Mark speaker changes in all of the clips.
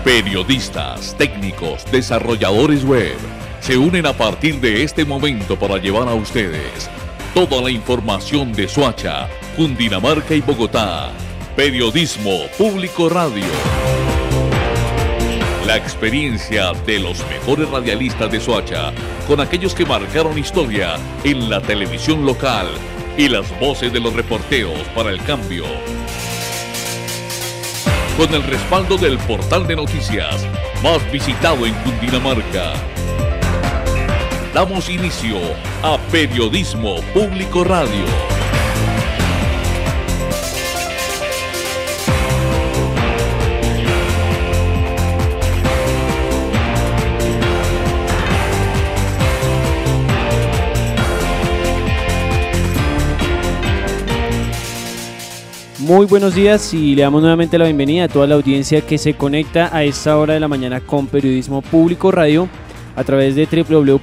Speaker 1: Periodistas, técnicos, desarrolladores web se unen a partir de este momento para llevar a ustedes toda la información de Soacha, Cundinamarca y Bogotá. Periodismo Público Radio. La experiencia de los mejores radialistas de Soacha, con aquellos que marcaron historia en la televisión local y las voces de los reporteros para el cambio. Con el respaldo del portal de noticias más visitado en Cundinamarca. Damos inicio a Periodismo Público Radio.
Speaker 2: Muy buenos días y le damos nuevamente la bienvenida a toda la audiencia que se conecta a esta hora de la mañana con Periodismo Público Radio a través de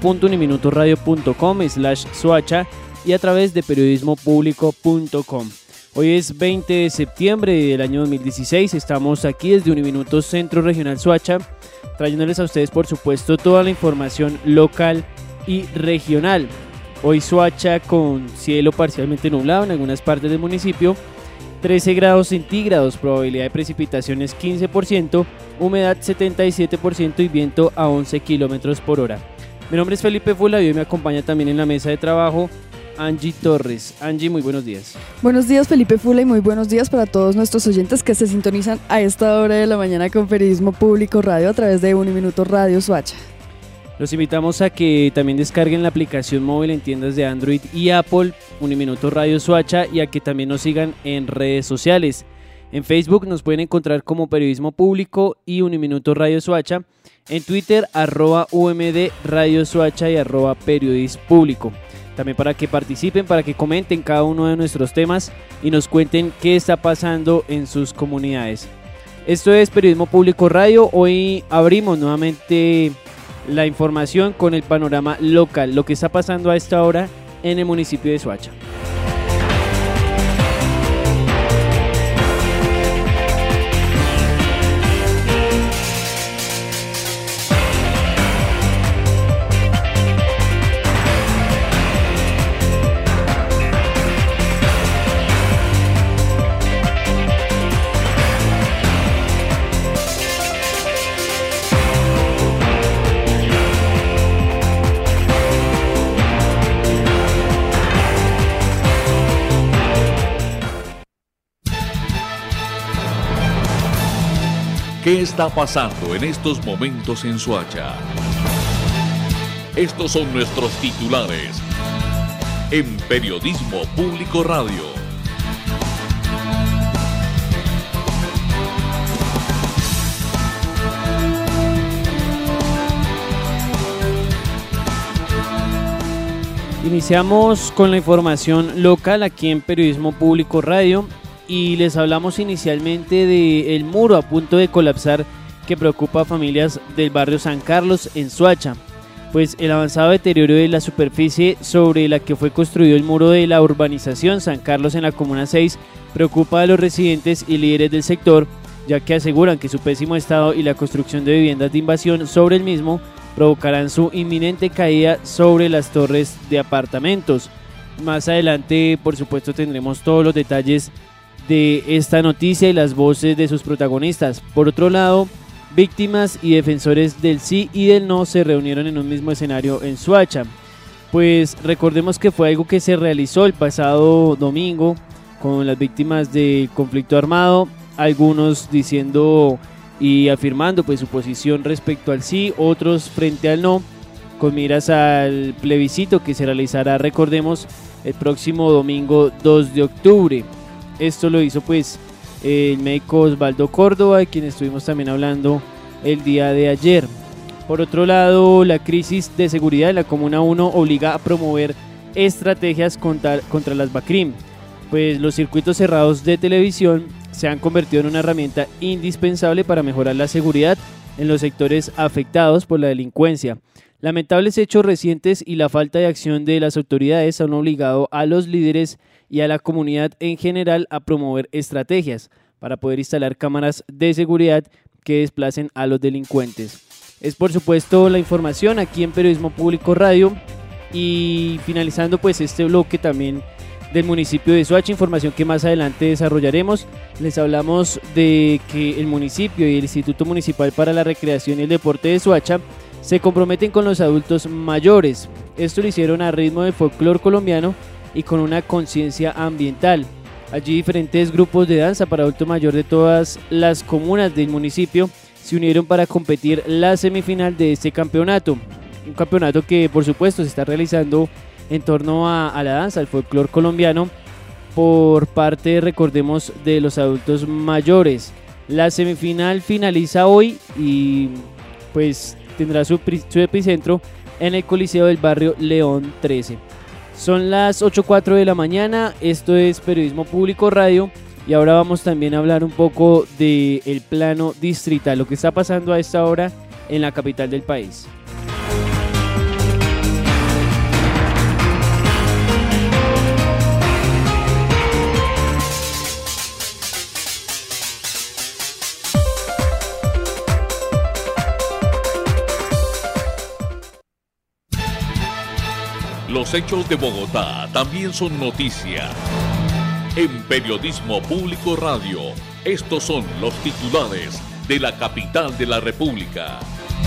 Speaker 2: www.uniminutoradio.com/Soacha y a través de periodismopublico.com. Hoy es 20 de septiembre del año 2016, estamos aquí desde Uniminuto Centro Regional Soacha, trayéndoles a ustedes por supuesto toda la información local y regional. Hoy Soacha con cielo parcialmente nublado en algunas partes del municipio, 13 grados centígrados, probabilidad de precipitaciones 15%, humedad 77% y viento a 11 kilómetros por hora. Mi nombre es Felipe Fula y hoy me acompaña también en la mesa de trabajo Angie Torres. Angie, muy buenos días.
Speaker 3: Buenos días Felipe Fula y muy buenos días para todos nuestros oyentes que se sintonizan a esta hora de la mañana con Periodismo Público Radio a través de Uniminuto Radio Soacha.
Speaker 2: Los invitamos a que también descarguen la aplicación móvil en tiendas de Android y Apple, Uniminuto Radio Soacha, y a que también nos sigan en redes sociales. En Facebook nos pueden encontrar como Periodismo Público y Uniminuto Radio Soacha, en Twitter @UMD Radio Soacha y @Periodismo También para que participen, para que comenten cada uno de nuestros temas y nos cuenten qué está pasando en sus comunidades. Esto es Periodismo Público Radio. Hoy abrimos nuevamente la información con el panorama local, lo que está pasando a esta hora en el municipio de Soacha.
Speaker 1: ¿Qué está pasando en estos momentos en Soacha? Estos son nuestros titulares en Periodismo Público Radio.
Speaker 2: Iniciamos con la información local aquí en Periodismo Público Radio. Y les hablamos inicialmente del muro a punto de colapsar que preocupa a familias del barrio San Carlos en Soacha. Pues el avanzado deterioro de la superficie sobre la que fue construido el muro de la urbanización San Carlos en la Comuna 6 preocupa a los residentes y líderes del sector, ya que aseguran que su pésimo estado y la construcción de viviendas de invasión sobre el mismo provocarán su inminente caída sobre las torres de apartamentos. Más adelante, por supuesto, tendremos todos los detalles de esta noticia y las voces de sus protagonistas. Por otro lado, víctimas y defensores del sí y del no se reunieron en un mismo escenario en Soacha. Pues recordemos que fue algo que se realizó el pasado domingo con las víctimas del conflicto armado, algunos diciendo y afirmando pues su posición respecto al sí, otros frente al no, con miras al plebiscito que se realizará, recordemos, el próximo domingo 2 de octubre. Esto lo hizo pues el médico Osvaldo Córdoba, de quien estuvimos también hablando el día de ayer. Por otro lado, la crisis de seguridad en la Comuna 1 obliga a promover estrategias contra las BACRIM, pues los circuitos cerrados de televisión se han convertido en una herramienta indispensable para mejorar la seguridad en los sectores afectados por la delincuencia. Lamentables hechos recientes y la falta de acción de las autoridades han obligado a los líderes y a la comunidad en general a promover estrategias para poder instalar cámaras de seguridad que desplacen a los delincuentes. Es por supuesto la información aquí en Periodismo Público Radio, y finalizando pues este bloque también del municipio de Soacha, información que más adelante desarrollaremos. Les hablamos de que el municipio y el Instituto Municipal para la Recreación y el Deporte de Soacha se comprometen con los adultos mayores. Esto lo hicieron a ritmo del folclore colombiano y con una conciencia ambiental. Allí diferentes grupos de danza para adulto mayor de todas las comunas del municipio se unieron para competir la semifinal de este campeonato. Un campeonato que por supuesto se está realizando en torno a la danza, al folclore colombiano, por parte, recordemos, de los adultos mayores. La semifinal finaliza hoy y pues tendrá su epicentro en el Coliseo del barrio León 13. Son las 8:04 de la mañana, esto es Periodismo Público Radio, y ahora vamos también a hablar un poco del plano distrital, lo que está pasando a esta hora en la capital del país.
Speaker 1: Los hechos de Bogotá también son noticia. En Periodismo Público Radio, estos son los titulares de la capital de la República.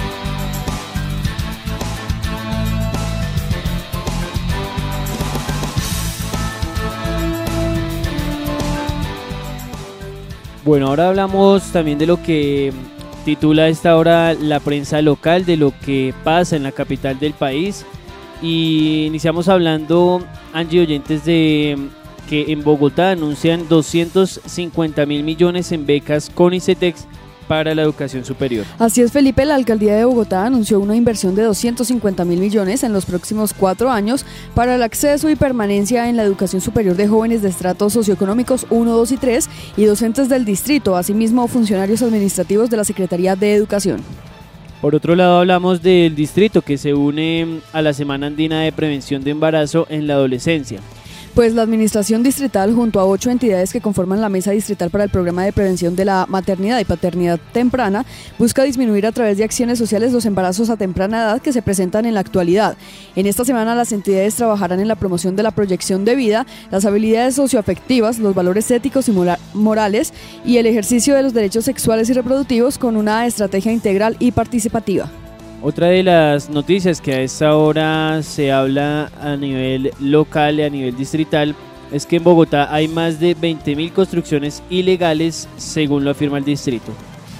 Speaker 2: Bueno, ahora hablamos también de lo que titula a esta hora la prensa local, de lo que pasa en la capital del país. Y iniciamos hablando, Angie, oyentes, de que en Bogotá anuncian 250.000 millones en becas con ICETEX para la educación superior.
Speaker 3: Así es, Felipe, la alcaldía de Bogotá anunció una inversión de 250.000 millones en los próximos 4 años para el acceso y permanencia en la educación superior de jóvenes de estratos socioeconómicos 1, 2 y 3 y docentes del distrito, asimismo funcionarios administrativos de la Secretaría de Educación.
Speaker 2: Por otro lado, hablamos del distrito que se une a la Semana Andina de Prevención de Embarazo en la Adolescencia.
Speaker 3: Pues la administración distrital, junto a 8 entidades que conforman la Mesa Distrital para el Programa de Prevención de la Maternidad y Paternidad Temprana, busca disminuir a través de acciones sociales los embarazos a temprana edad que se presentan en la actualidad. En esta semana las entidades trabajarán en la promoción de la proyección de vida, las habilidades socioafectivas, los valores éticos y morales y el ejercicio de los derechos sexuales y reproductivos con una estrategia integral y participativa.
Speaker 2: Otra de las noticias que a esta hora se habla a nivel local y a nivel distrital es que en Bogotá hay más de 20.000 construcciones ilegales, según lo afirma el distrito.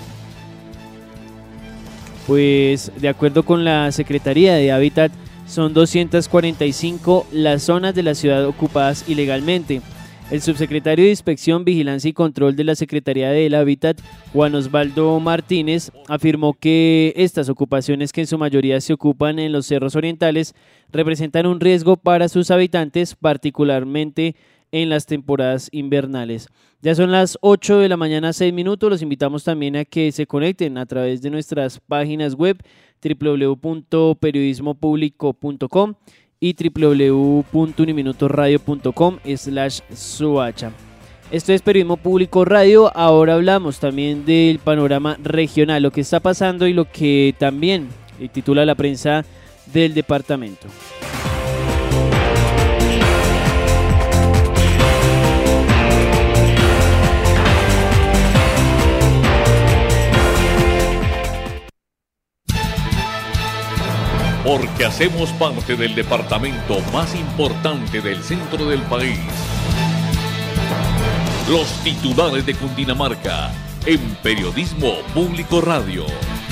Speaker 2: Pues de acuerdo con la Secretaría de Hábitat, son 245 las zonas de la ciudad ocupadas ilegalmente. El subsecretario de Inspección, Vigilancia y Control de la Secretaría del Hábitat, Juan Osvaldo Martínez, afirmó que estas ocupaciones, que en su mayoría se ocupan en los cerros orientales, representan un riesgo para sus habitantes, particularmente en las temporadas invernales. Ya son las 8 de la mañana, 6 minutos. Los invitamos también a que se conecten a través de nuestras páginas web www.periodismopublico.com y www.uniminutoradio.com/Soacha. Esto es Periodismo Público Radio. Ahora hablamos también del panorama regional, lo que está pasando y lo que también titula la prensa del departamento.
Speaker 1: Porque hacemos parte del departamento más importante del centro del país. Los titulares de Cundinamarca en Periodismo Público Radio.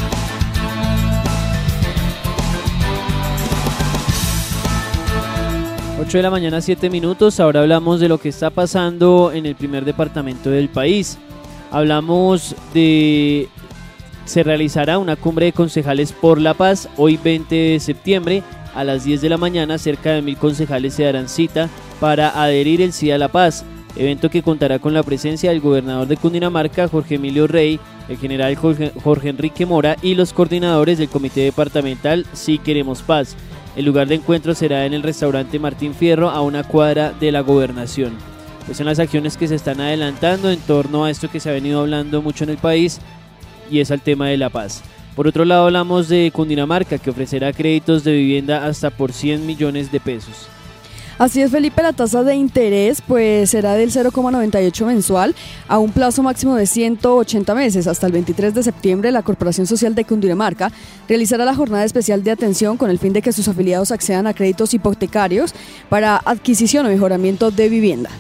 Speaker 2: Ocho de la mañana, 7 minutos. Ahora hablamos de lo que está pasando en el primer departamento del país. Hablamos de... Se realizará una cumbre de concejales por la paz hoy 20 de septiembre a las 10 de la mañana. Cerca de 1.000 concejales se darán cita para adherir el sí a la paz, evento que contará con la presencia del gobernador de Cundinamarca, Jorge Emilio Rey, el general Jorge Enrique Mora y los coordinadores del comité departamental Sí Queremos Paz. El lugar de encuentro será en el restaurante Martín Fierro, a una cuadra de la gobernación. Pues son las acciones que se están adelantando en torno a esto que se ha venido hablando mucho en el país, y es al tema de la paz. Por otro lado, hablamos de Cundinamarca, que ofrecerá créditos de vivienda hasta por 100 millones de pesos.
Speaker 3: Así es, Felipe, la tasa de interés pues será del 0,98 mensual a un plazo máximo de 180 meses. Hasta el 23 de septiembre, la Corporación Social de Cundinamarca realizará la jornada especial de atención con el fin de que sus afiliados accedan a créditos hipotecarios para adquisición o mejoramiento de vivienda.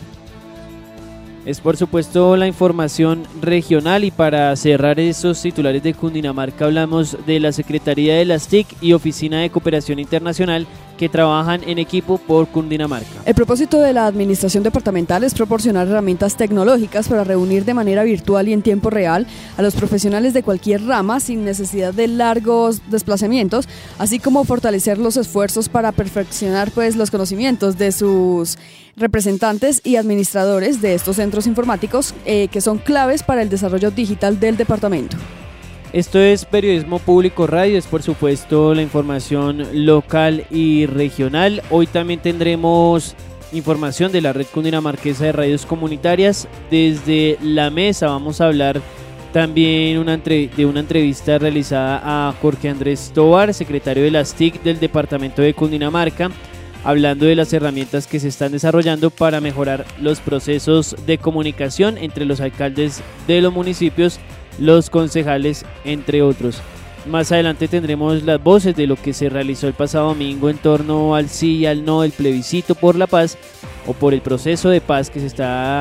Speaker 2: Es por supuesto la información regional, y para cerrar esos titulares de Cundinamarca hablamos de la Secretaría de las TIC y Oficina de Cooperación Internacional que trabajan en equipo por Cundinamarca.
Speaker 3: El propósito de la administración departamental es proporcionar herramientas tecnológicas para reunir de manera virtual y en tiempo real a los profesionales de cualquier rama sin necesidad de largos desplazamientos, así como fortalecer los esfuerzos para perfeccionar pues los conocimientos de sus representantes y administradores de estos centros informáticos que son claves para el desarrollo digital del departamento.
Speaker 2: Esto es Periodismo Público Radio, es por supuesto la información local y regional. Hoy también tendremos información de la Red Cundinamarquesa de Radios Comunitarias. Desde la mesa vamos a hablar también de una entrevista realizada a Jorge Andrés Tovar, secretario de las TIC del departamento de Cundinamarca, hablando de las herramientas que se están desarrollando para mejorar los procesos de comunicación entre los alcaldes de los municipios, los concejales, entre otros. Más adelante tendremos las voces de lo que se realizó el pasado domingo en torno al sí y al no del plebiscito por la paz, o por el proceso de paz que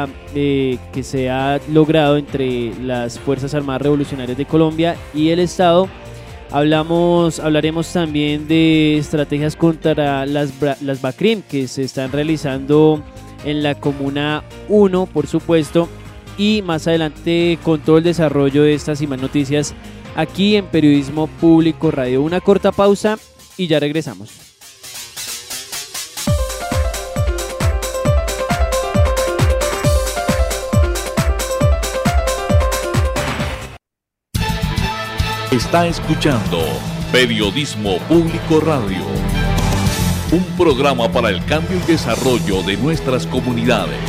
Speaker 2: se ha logrado entre las Fuerzas Armadas Revolucionarias de Colombia y el Estado. Hablaremos también de estrategias contra las BACRIM que se están realizando en la Comuna 1, por supuesto, y más adelante con todo el desarrollo de estas y más noticias aquí en Periodismo Público Radio. Una corta pausa y ya regresamos.
Speaker 1: Está escuchando Periodismo Público Radio, un programa para el cambio y desarrollo de nuestras comunidades.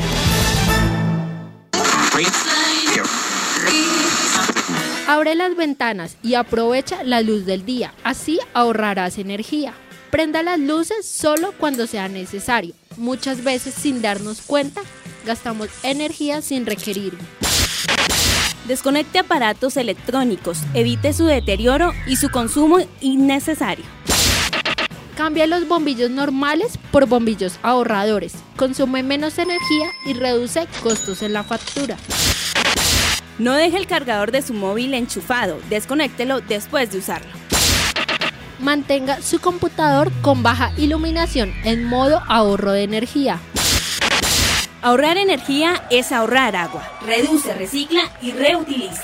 Speaker 4: Abre las ventanas y aprovecha la luz del día, así ahorrarás energía. Prenda las luces solo cuando sea necesario. Muchas veces, sin darnos cuenta, gastamos energía sin requerirlo.
Speaker 5: Desconecte aparatos electrónicos, evite su deterioro y su consumo innecesario.
Speaker 4: Cambia los bombillos normales por bombillos ahorradores. Consume menos energía y reduce costos en la factura.
Speaker 5: No deje el cargador de su móvil enchufado, desconéctelo después de usarlo.
Speaker 4: Mantenga su computador con baja iluminación en modo ahorro de energía.
Speaker 5: Ahorrar energía es ahorrar agua. Reduce, recicla y reutiliza.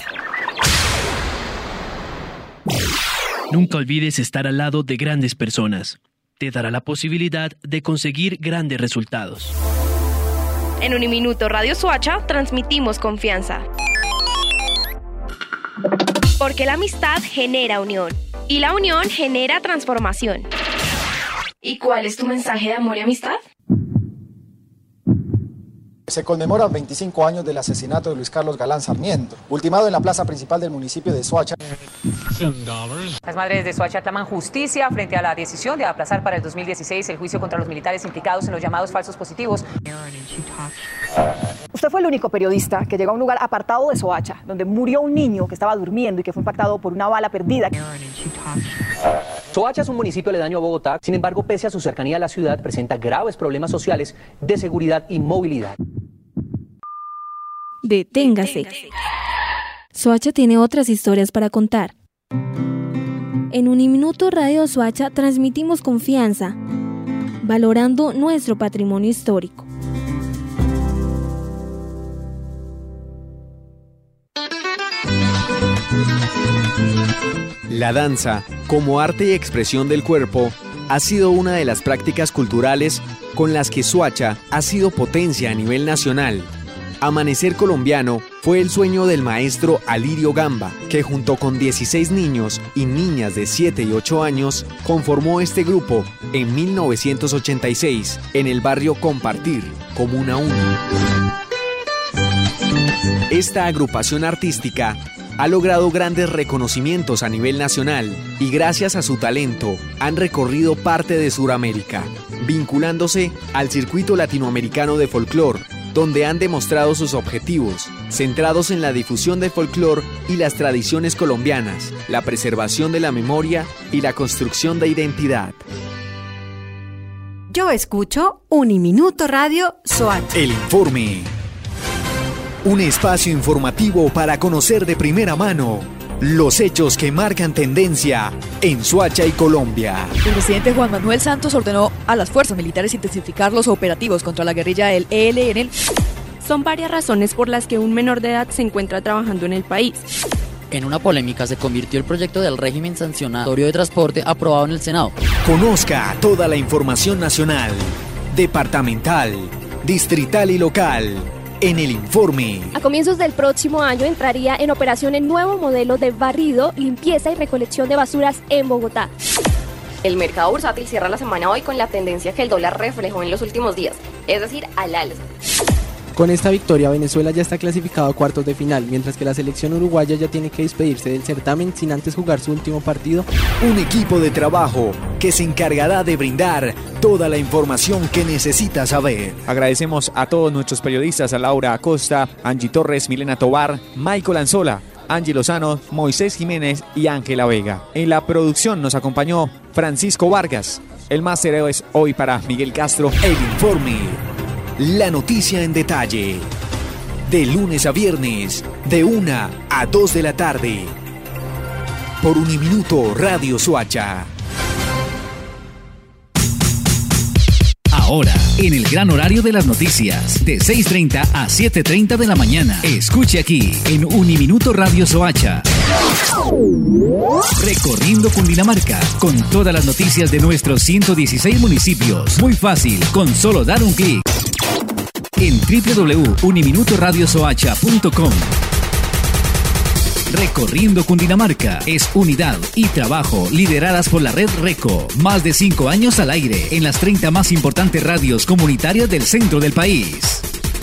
Speaker 6: Nunca olvides estar al lado de grandes personas. Te dará la posibilidad de conseguir grandes resultados.
Speaker 7: En Uniminuto Radio Soacha transmitimos confianza. Porque la amistad genera unión y la unión genera transformación. ¿Y cuál es tu mensaje de amor y amistad?
Speaker 8: Se conmemoran 25 años del asesinato de Luis Carlos Galán Sarmiento, ultimado en la plaza principal del municipio de Soacha.
Speaker 9: Las madres de Soacha claman justicia frente a la decisión de aplazar para el 2016 el juicio contra los militares implicados en los llamados falsos positivos.
Speaker 10: Usted fue el único periodista que llegó a un lugar apartado de Soacha, donde murió un niño que estaba durmiendo y que fue impactado por una bala perdida.
Speaker 11: Soacha es un municipio aledaño a Bogotá, sin embargo, pese a su cercanía a la ciudad, presenta graves problemas sociales de seguridad y movilidad.
Speaker 5: Deténgase. Soacha tiene otras historias para contar. En Uniminuto Radio Soacha transmitimos confianza, valorando nuestro patrimonio histórico.
Speaker 12: La danza, como arte y expresión del cuerpo, ha sido una de las prácticas culturales con las que Soacha ha sido potencia a nivel nacional. Amanecer Colombiano fue el sueño del maestro Alirio Gamba, que junto con 16 niños y niñas de 7 y 8 años conformó este grupo en 1986 en el barrio Compartir, Comuna 1. Esta agrupación artística ha logrado grandes reconocimientos a nivel nacional y gracias a su talento han recorrido parte de Sudamérica, vinculándose al circuito latinoamericano de folclore, donde han demostrado sus objetivos, centrados en la difusión del folclore y las tradiciones colombianas, la preservación de la memoria y la construcción de identidad.
Speaker 13: Yo escucho Uniminuto Radio Soacha.
Speaker 12: El informe. Un espacio informativo para conocer de primera mano los hechos que marcan tendencia en Soacha y Colombia.
Speaker 3: El presidente Juan Manuel Santos ordenó a las fuerzas militares intensificar los operativos contra la guerrilla del ELN.
Speaker 14: Son varias razones por las que un menor de edad se encuentra trabajando en el país.
Speaker 15: En una polémica se convirtió el proyecto del régimen sancionatorio de transporte aprobado en el Senado.
Speaker 12: Conozca toda la información nacional, departamental, distrital y local en el informe.
Speaker 16: A comienzos del próximo año entraría en operación el nuevo modelo de barrido, limpieza y recolección de basuras en Bogotá.
Speaker 17: El mercado bursátil cierra la semana hoy con la tendencia que el dólar reflejó en los últimos días, es decir, al alza.
Speaker 18: Con esta victoria, Venezuela ya está clasificado a cuartos de final, mientras que la selección uruguaya ya tiene que despedirse del certamen sin antes jugar su último partido.
Speaker 12: Un equipo de trabajo que se encargará de brindar toda la información que necesita saber.
Speaker 19: Agradecemos a todos nuestros periodistas, a Laura Acosta, Angie Torres, Milena Tobar, Michael Anzola, Angie Lozano, Moisés Jiménez y Ángela Vega. En la producción nos acompañó Francisco Vargas. El máster es hoy para Miguel Castro.
Speaker 12: El informe. La noticia en detalle. De lunes a viernes, de 1 a 2 de la tarde. Por Uniminuto Radio Soacha.
Speaker 20: Ahora, en el gran horario de las noticias, de 6:30 a 7:30 de la mañana. Escuche aquí, en Uniminuto Radio Soacha. Recorriendo Cundinamarca, con todas las noticias de nuestros 116 municipios. Muy fácil, con solo dar un clic. En www.uniminutoradiosoacha.com. Recorriendo Cundinamarca es unidad y trabajo lideradas por la red RECO. Más de 5 años al aire en las 30 más importantes radios comunitarias del centro del país.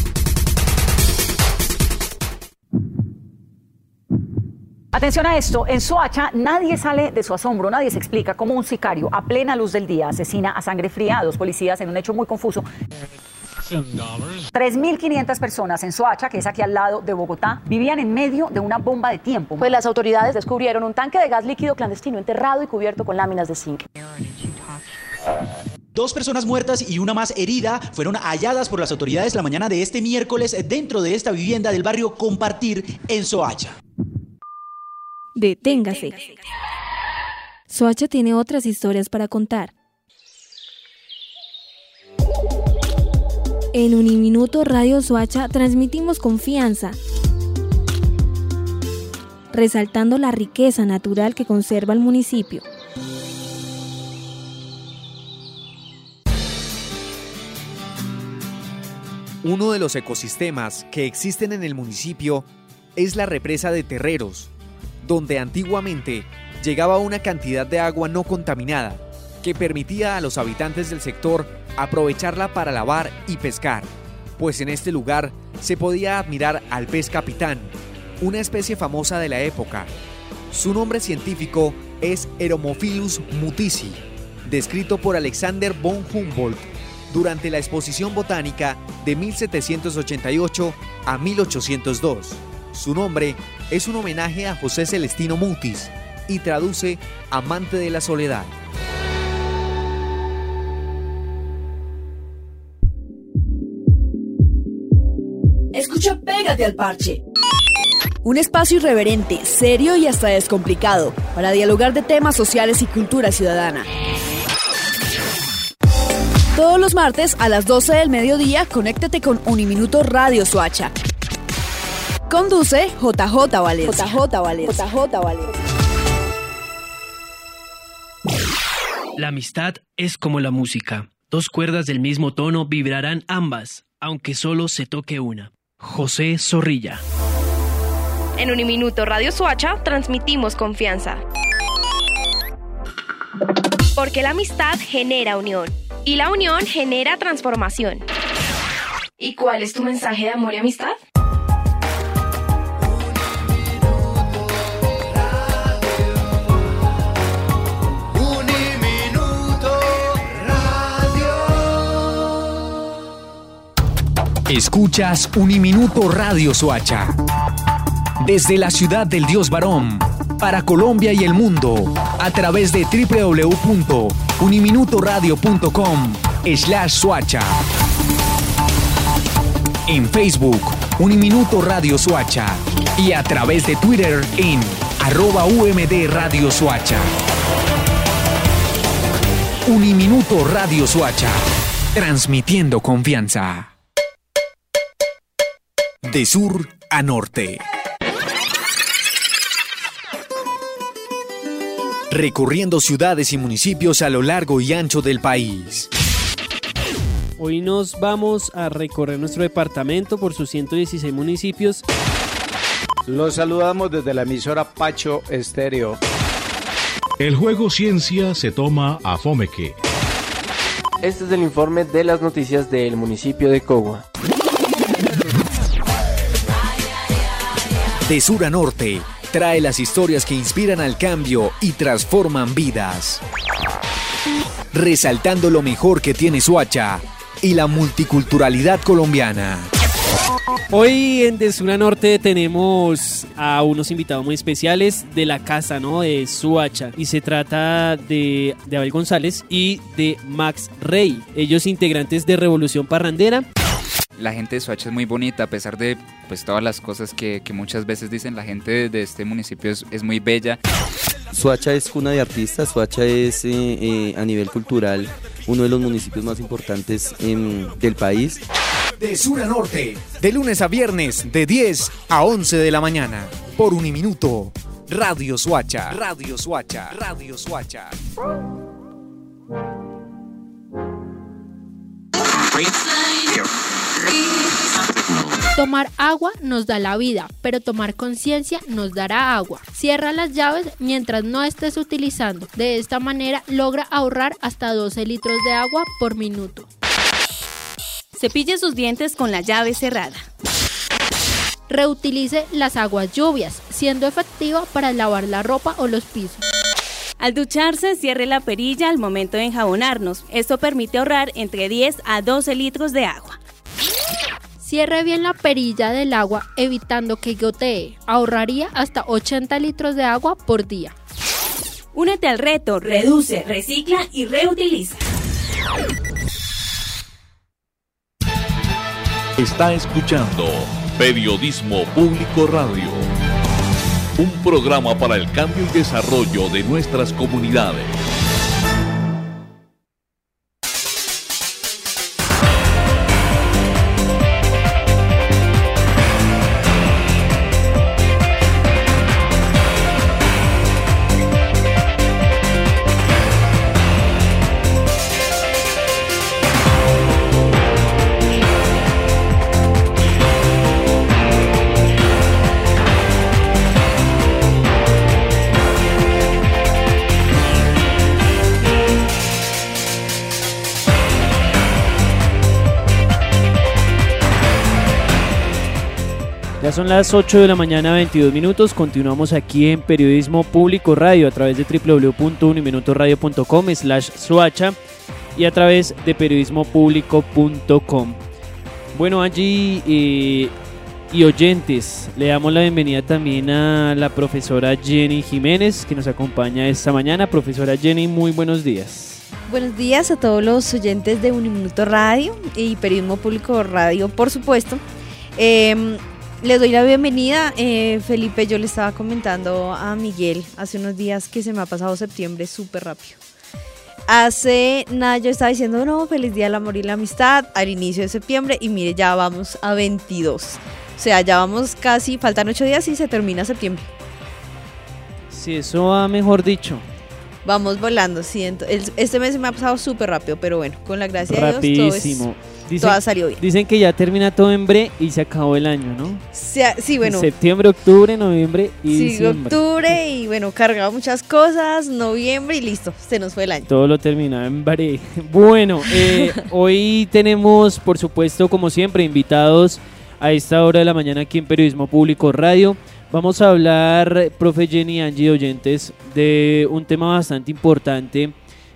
Speaker 10: Atención a esto, en Soacha nadie sale de su asombro, nadie se explica cómo un sicario a plena luz del día asesina a sangre fría a 2 policías en un hecho muy confuso. 3.500 personas en Soacha, que es aquí al lado de Bogotá, vivían en medio de una bomba de tiempo.
Speaker 21: Pues las autoridades descubrieron un tanque de gas líquido clandestino enterrado y cubierto con láminas de zinc.
Speaker 22: 2 personas muertas y una más herida fueron halladas por las autoridades la mañana de este miércoles dentro de esta vivienda del barrio Compartir en Soacha.
Speaker 23: Deténgase. Soacha tiene otras historias para contar. En Uniminuto Radio Soacha transmitimos confianza, resaltando la riqueza natural que conserva el municipio.
Speaker 12: Uno de los ecosistemas que existen en el municipio es la represa de Terreros, donde antiguamente llegaba una cantidad de agua no contaminada que permitía a los habitantes del sector aprovecharla para lavar y pescar, pues en este lugar se podía admirar al pez capitán, una especie famosa de la época. Su nombre científico es Eromophilus mutisi, descrito por Alexander von Humboldt durante la exposición botánica de 1788 a 1802. Su nombre es un homenaje a José Celestino Mutis y traduce amante de la soledad.
Speaker 13: Escucha Pégate al Parche.
Speaker 3: Un espacio irreverente, serio y hasta descomplicado para dialogar de temas sociales y cultura ciudadana. Todos los martes a las 12 del mediodía, conéctate con Uniminuto Radio Soacha. Conduce JJ Valencia.
Speaker 6: La amistad es como la música. 2 cuerdas del mismo tono vibrarán ambas, aunque solo se toque una. José Zorrilla.
Speaker 7: En Uniminuto Radio Soacha transmitimos confianza. Porque la amistad genera unión. Y la unión genera transformación. ¿Y cuál es tu mensaje de amor y amistad?
Speaker 20: Escuchas Uniminuto Radio Soacha. Desde la ciudad del Dios Varón, para Colombia y el mundo, a través de www.uniminutoradio.com/Soacha. En Facebook, Uniminuto Radio Soacha. Y a través de Twitter en @UMD Radio Soacha. Uniminuto Radio Soacha. Transmitiendo confianza. De sur a norte. Recorriendo ciudades y municipios a lo largo y ancho del país.
Speaker 1: Hoy nos vamos a recorrer nuestro departamento por sus 116 municipios.
Speaker 2: Los saludamos desde la emisora Pacho Estéreo.
Speaker 4: El juego Ciencia se toma a Fomeque.
Speaker 24: Este es el informe de las noticias del municipio de Cogua.
Speaker 20: De sur a norte, trae las historias que inspiran al cambio y transforman vidas. Resaltando lo mejor que tiene Soacha y la multiculturalidad colombiana.
Speaker 1: Hoy en De Sur a Norte tenemos a unos invitados muy especiales de la casa, ¿no? De Soacha. Y se trata de Abel González y de Max Rey. Ellos integrantes de Revolución Parrandera.
Speaker 25: La gente de Soacha es muy bonita, a pesar de pues todas las cosas que muchas veces dicen. La gente de este municipio es muy bella.
Speaker 26: Soacha es cuna de artistas. Soacha es a nivel cultural uno de los municipios más importantes del país.
Speaker 20: De sur a norte, de lunes a viernes, de 10 a 11 de la mañana, por Uniminuto, Radio Soacha, Radio Soacha, Radio Soacha.
Speaker 27: Tomar agua nos da la vida, pero tomar conciencia nos dará agua. Cierra las llaves mientras no estés utilizando. De esta manera logra ahorrar hasta 12 litros de agua por minuto.
Speaker 5: Cepille sus dientes con la llave cerrada.
Speaker 27: Reutilice las aguas lluvias, siendo efectiva para lavar la ropa o los pisos.
Speaker 5: Al ducharse, cierre la perilla al momento de enjabonarnos. Esto permite ahorrar entre 10 a 12 litros de agua.
Speaker 27: Cierre bien la perilla del agua, evitando que gotee. Ahorraría hasta 80 litros de agua por día.
Speaker 5: Únete al reto, reduce, recicla y reutiliza.
Speaker 4: Está escuchando Periodismo Público Radio, un programa para el cambio y desarrollo de nuestras comunidades.
Speaker 1: Ya son las 8 de la mañana, 22 minutos. Continuamos aquí en Periodismo Público Radio a través de www.uniminutoradio.com/Soacha y a través de periodismopublico.com. Bueno, Angie y oyentes, le damos la bienvenida también a la profesora Jenny Jiménez, que nos acompaña esta mañana. Profesora Jenny, muy buenos días.
Speaker 28: Buenos días a todos los oyentes de Uniminuto Radio y Periodismo Público Radio, por supuesto. Les doy la bienvenida. Felipe, yo le estaba comentando a Miguel hace unos días que se me ha pasado septiembre súper rápido. Hace nada yo estaba diciendo, no, feliz día del amor y la amistad al inicio de septiembre, y mire, ya vamos a 22. O sea, ya vamos casi, faltan 8 días y se termina septiembre.
Speaker 1: Sí, eso va mejor dicho.
Speaker 28: Vamos volando, sí. Este mes se me ha pasado súper rápido, pero bueno, con la gracia de Dios todo ha salido bien.
Speaker 1: Dicen que ya termina noviembre y se acabó el año, ¿no?
Speaker 28: Sí, bueno.
Speaker 1: Septiembre, octubre, noviembre y diciembre.
Speaker 28: Octubre y bueno, cargado muchas cosas, noviembre y listo, se nos fue el año.
Speaker 1: Todo lo terminaba en breve. Bueno, hoy tenemos, por supuesto, como siempre, invitados a esta hora de la mañana aquí en Periodismo Público Radio. Vamos a hablar, profe Jenny, Angie, oyentes, de un tema bastante importante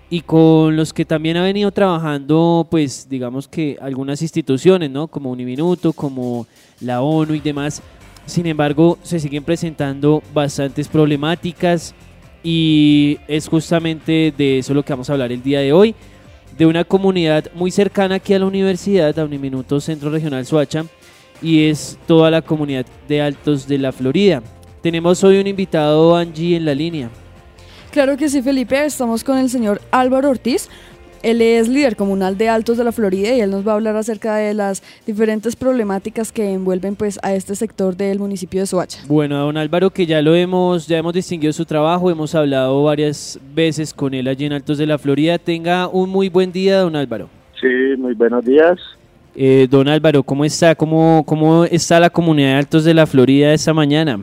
Speaker 1: y con los que también ha venido trabajando, pues digamos que algunas instituciones, ¿no? Como Uniminuto, como la ONU y demás. Sin embargo, se siguen presentando bastantes problemáticas y es justamente de eso lo que vamos a hablar el día de hoy, de una comunidad muy cercana aquí a la universidad, a Uniminuto Centro Regional Soacha, y es toda la comunidad de Altos de la Florida. Tenemos hoy un invitado, Angie, en la línea.
Speaker 3: Claro que sí, Felipe, estamos con el señor Álvaro Ortiz. Él es líder comunal de Altos de la Florida y él nos va a hablar acerca de las diferentes problemáticas que envuelven pues a este sector del municipio de Soacha.
Speaker 1: Bueno, a don Álvaro, que ya hemos distinguido su trabajo, hemos hablado varias veces con él allí en Altos de la Florida. Tenga un muy buen día, don Álvaro.
Speaker 8: Sí, muy buenos días.
Speaker 1: Don Álvaro, ¿cómo está? ¿Cómo está la comunidad de Altos de la Florida esta mañana?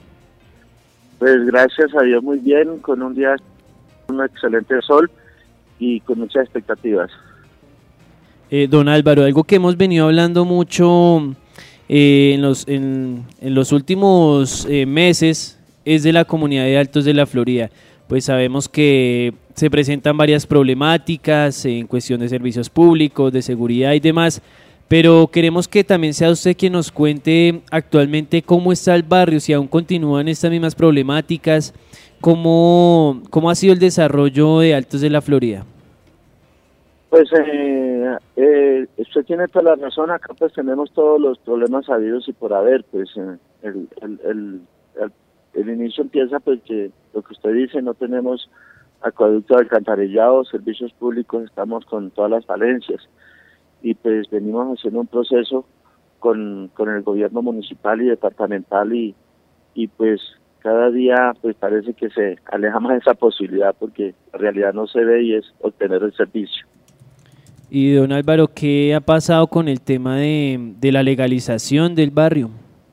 Speaker 8: Pues gracias a Dios muy bien, con un día, un excelente sol y con muchas expectativas.
Speaker 1: Don Álvaro, algo que hemos venido hablando mucho en los últimos meses es de la comunidad de Altos de la Florida. Pues sabemos que se presentan varias problemáticas en cuestión de servicios públicos, de seguridad y demás, pero queremos que también sea usted quien nos cuente actualmente cómo está el barrio, si aún continúan estas mismas problemáticas. ¿Cómo ha sido el desarrollo de Altos de la Florida?
Speaker 8: Pues usted tiene toda la razón, acá pues tenemos todos los problemas habidos y por haber, pues el inicio empieza pues que lo que usted dice, no tenemos acueducto de alcantarillado, servicios públicos, estamos con todas las falencias y pues venimos haciendo un proceso con el gobierno municipal y departamental y pues cada día pues parece que se aleja más de esa posibilidad porque la realidad no se ve y es obtener el servicio.
Speaker 1: Y don Álvaro, ¿qué ha pasado con el tema de la legalización del barrio?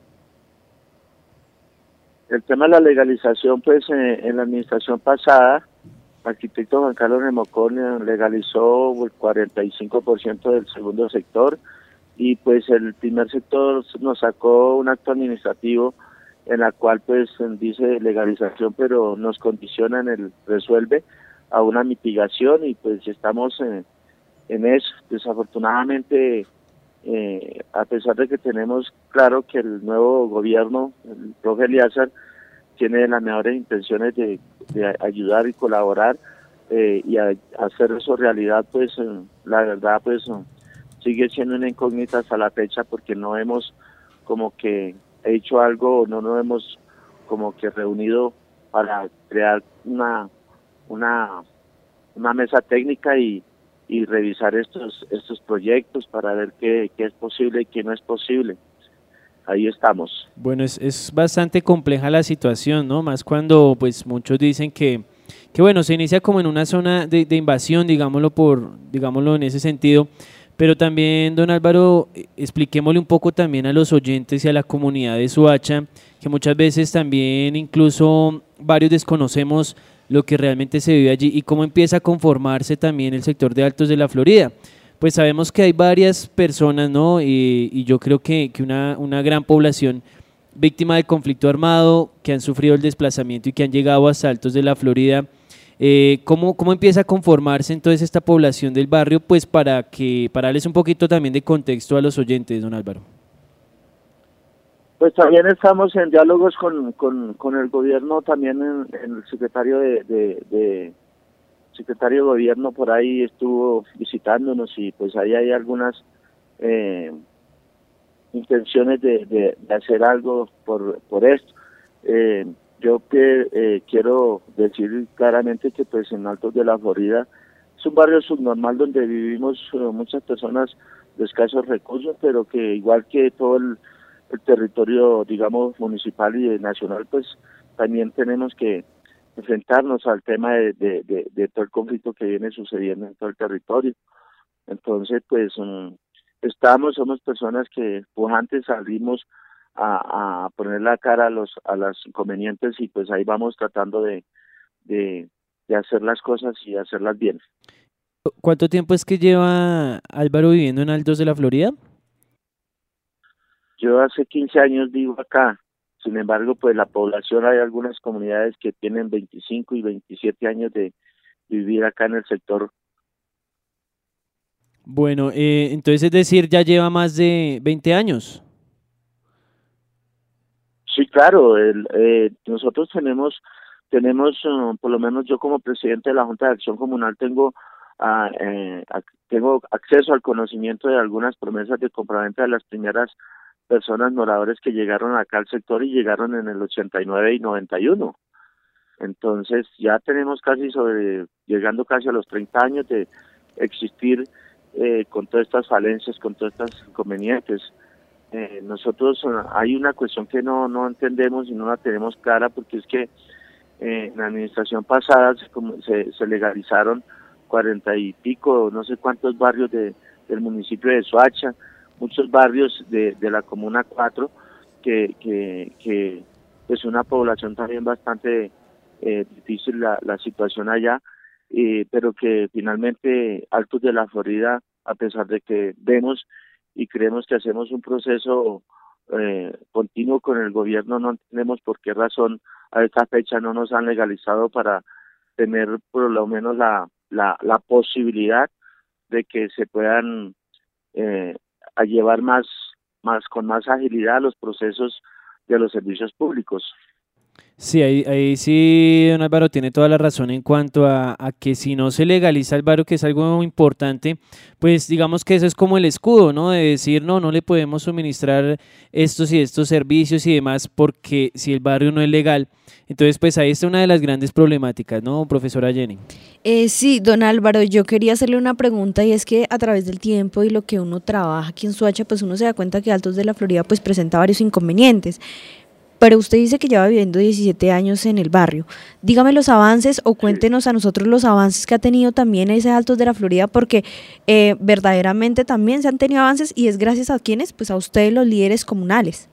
Speaker 8: El tema de la legalización, pues en la administración pasada, el arquitecto Juan Carlos Remocón legalizó el 45% del segundo sector y pues el primer sector nos sacó un acto administrativo en la cual pues dice legalización, pero nos condiciona en el resuelve a una mitigación y pues estamos en eso. Desafortunadamente, a pesar de que tenemos claro que el nuevo gobierno, el profe Eliazar, tiene las mejores intenciones de ayudar y colaborar y hacer eso realidad, pues la verdad pues sigue siendo una incógnita hasta la fecha porque no hemos como que hecho algo, no nos hemos como que reunido para crear una mesa técnica y revisar estos proyectos para ver qué es posible y qué no es posible. Ahí estamos.
Speaker 1: Bueno, es bastante compleja la situación, ¿no? Más cuando pues muchos dicen que bueno, se inicia como en una zona de invasión, digámoslo en ese sentido. Pero también, don Álvaro, expliquémosle un poco también a los oyentes y a la comunidad de Soacha, que muchas veces también incluso varios desconocemos lo que realmente se vive allí y cómo empieza a conformarse también el sector de Altos de la Florida. Pues sabemos que hay varias personas, ¿no? Y yo creo que una gran población víctima de conflicto armado, que han sufrido el desplazamiento y que han llegado hasta Altos de la Florida. ¿Cómo empieza a conformarse entonces esta población del barrio? Pues para darles un poquito también de contexto a los oyentes, don Álvaro.
Speaker 8: Pues también estamos en diálogos con el gobierno, también en el secretario secretario de gobierno por ahí estuvo visitándonos y pues ahí hay algunas intenciones de hacer algo por esto. Yo quiero decir claramente que pues en Altos de la Florida es un barrio subnormal donde vivimos muchas personas de escasos recursos, pero que igual que todo el territorio, digamos, municipal y nacional, pues también tenemos que enfrentarnos al tema de todo el conflicto que viene sucediendo en todo el territorio. Entonces, pues somos personas que pujantes salimos a poner la cara a los inconvenientes y pues ahí vamos tratando de hacer las cosas y hacerlas bien.
Speaker 1: ¿Cuánto tiempo es que lleva Álvaro viviendo en Altos de la Florida?
Speaker 8: Yo hace 15 años vivo acá, sin embargo pues la población, hay algunas comunidades que tienen 25 y 27 años de vivir acá en el sector.
Speaker 1: Bueno, entonces es decir, ya lleva más de 20 años.
Speaker 8: Sí, claro, nosotros tenemos por lo menos yo como presidente de la Junta de Acción Comunal tengo acceso al conocimiento de algunas promesas de compraventa de las primeras personas moradores que llegaron acá al sector y llegaron en el 89 y 91. Entonces ya tenemos llegando casi a los 30 años de existir con todas estas falencias, con todos estos inconvenientes. Nosotros hay una cuestión que no entendemos y no la tenemos clara, porque es que en la administración pasada se legalizaron 40 y pico, no sé cuántos barrios del municipio de Soacha, muchos barrios de la Comuna 4, que es una población también bastante difícil la situación allá, pero que finalmente Altos de la Florida, a pesar de que vemos y creemos que hacemos un proceso continuo con el gobierno, no entendemos por qué razón a esta fecha no nos han legalizado para tener por lo menos la posibilidad de que se puedan a llevar con más agilidad los procesos de los servicios públicos.
Speaker 1: Sí, ahí sí, don Álvaro tiene toda la razón en cuanto a que si no se legaliza el barrio, que es algo importante, pues digamos que eso es como el escudo, ¿no? De decir, no le podemos suministrar estos y estos servicios y demás, porque si el barrio no es legal. Entonces, pues ahí está una de las grandes problemáticas, ¿no, profesora Jenny?
Speaker 28: Sí, don Álvaro, yo quería hacerle una pregunta, y es que a través del tiempo y lo que uno trabaja aquí en Soacha, pues uno se da cuenta que Altos de la Florida pues presenta varios inconvenientes. Pero usted dice que lleva viviendo 17 años en el barrio. Dígame los avances, o cuéntenos a nosotros los avances que ha tenido también ese Altos de la Florida, porque verdaderamente también se han tenido avances, y es gracias a quienes, pues a ustedes, los líderes comunales.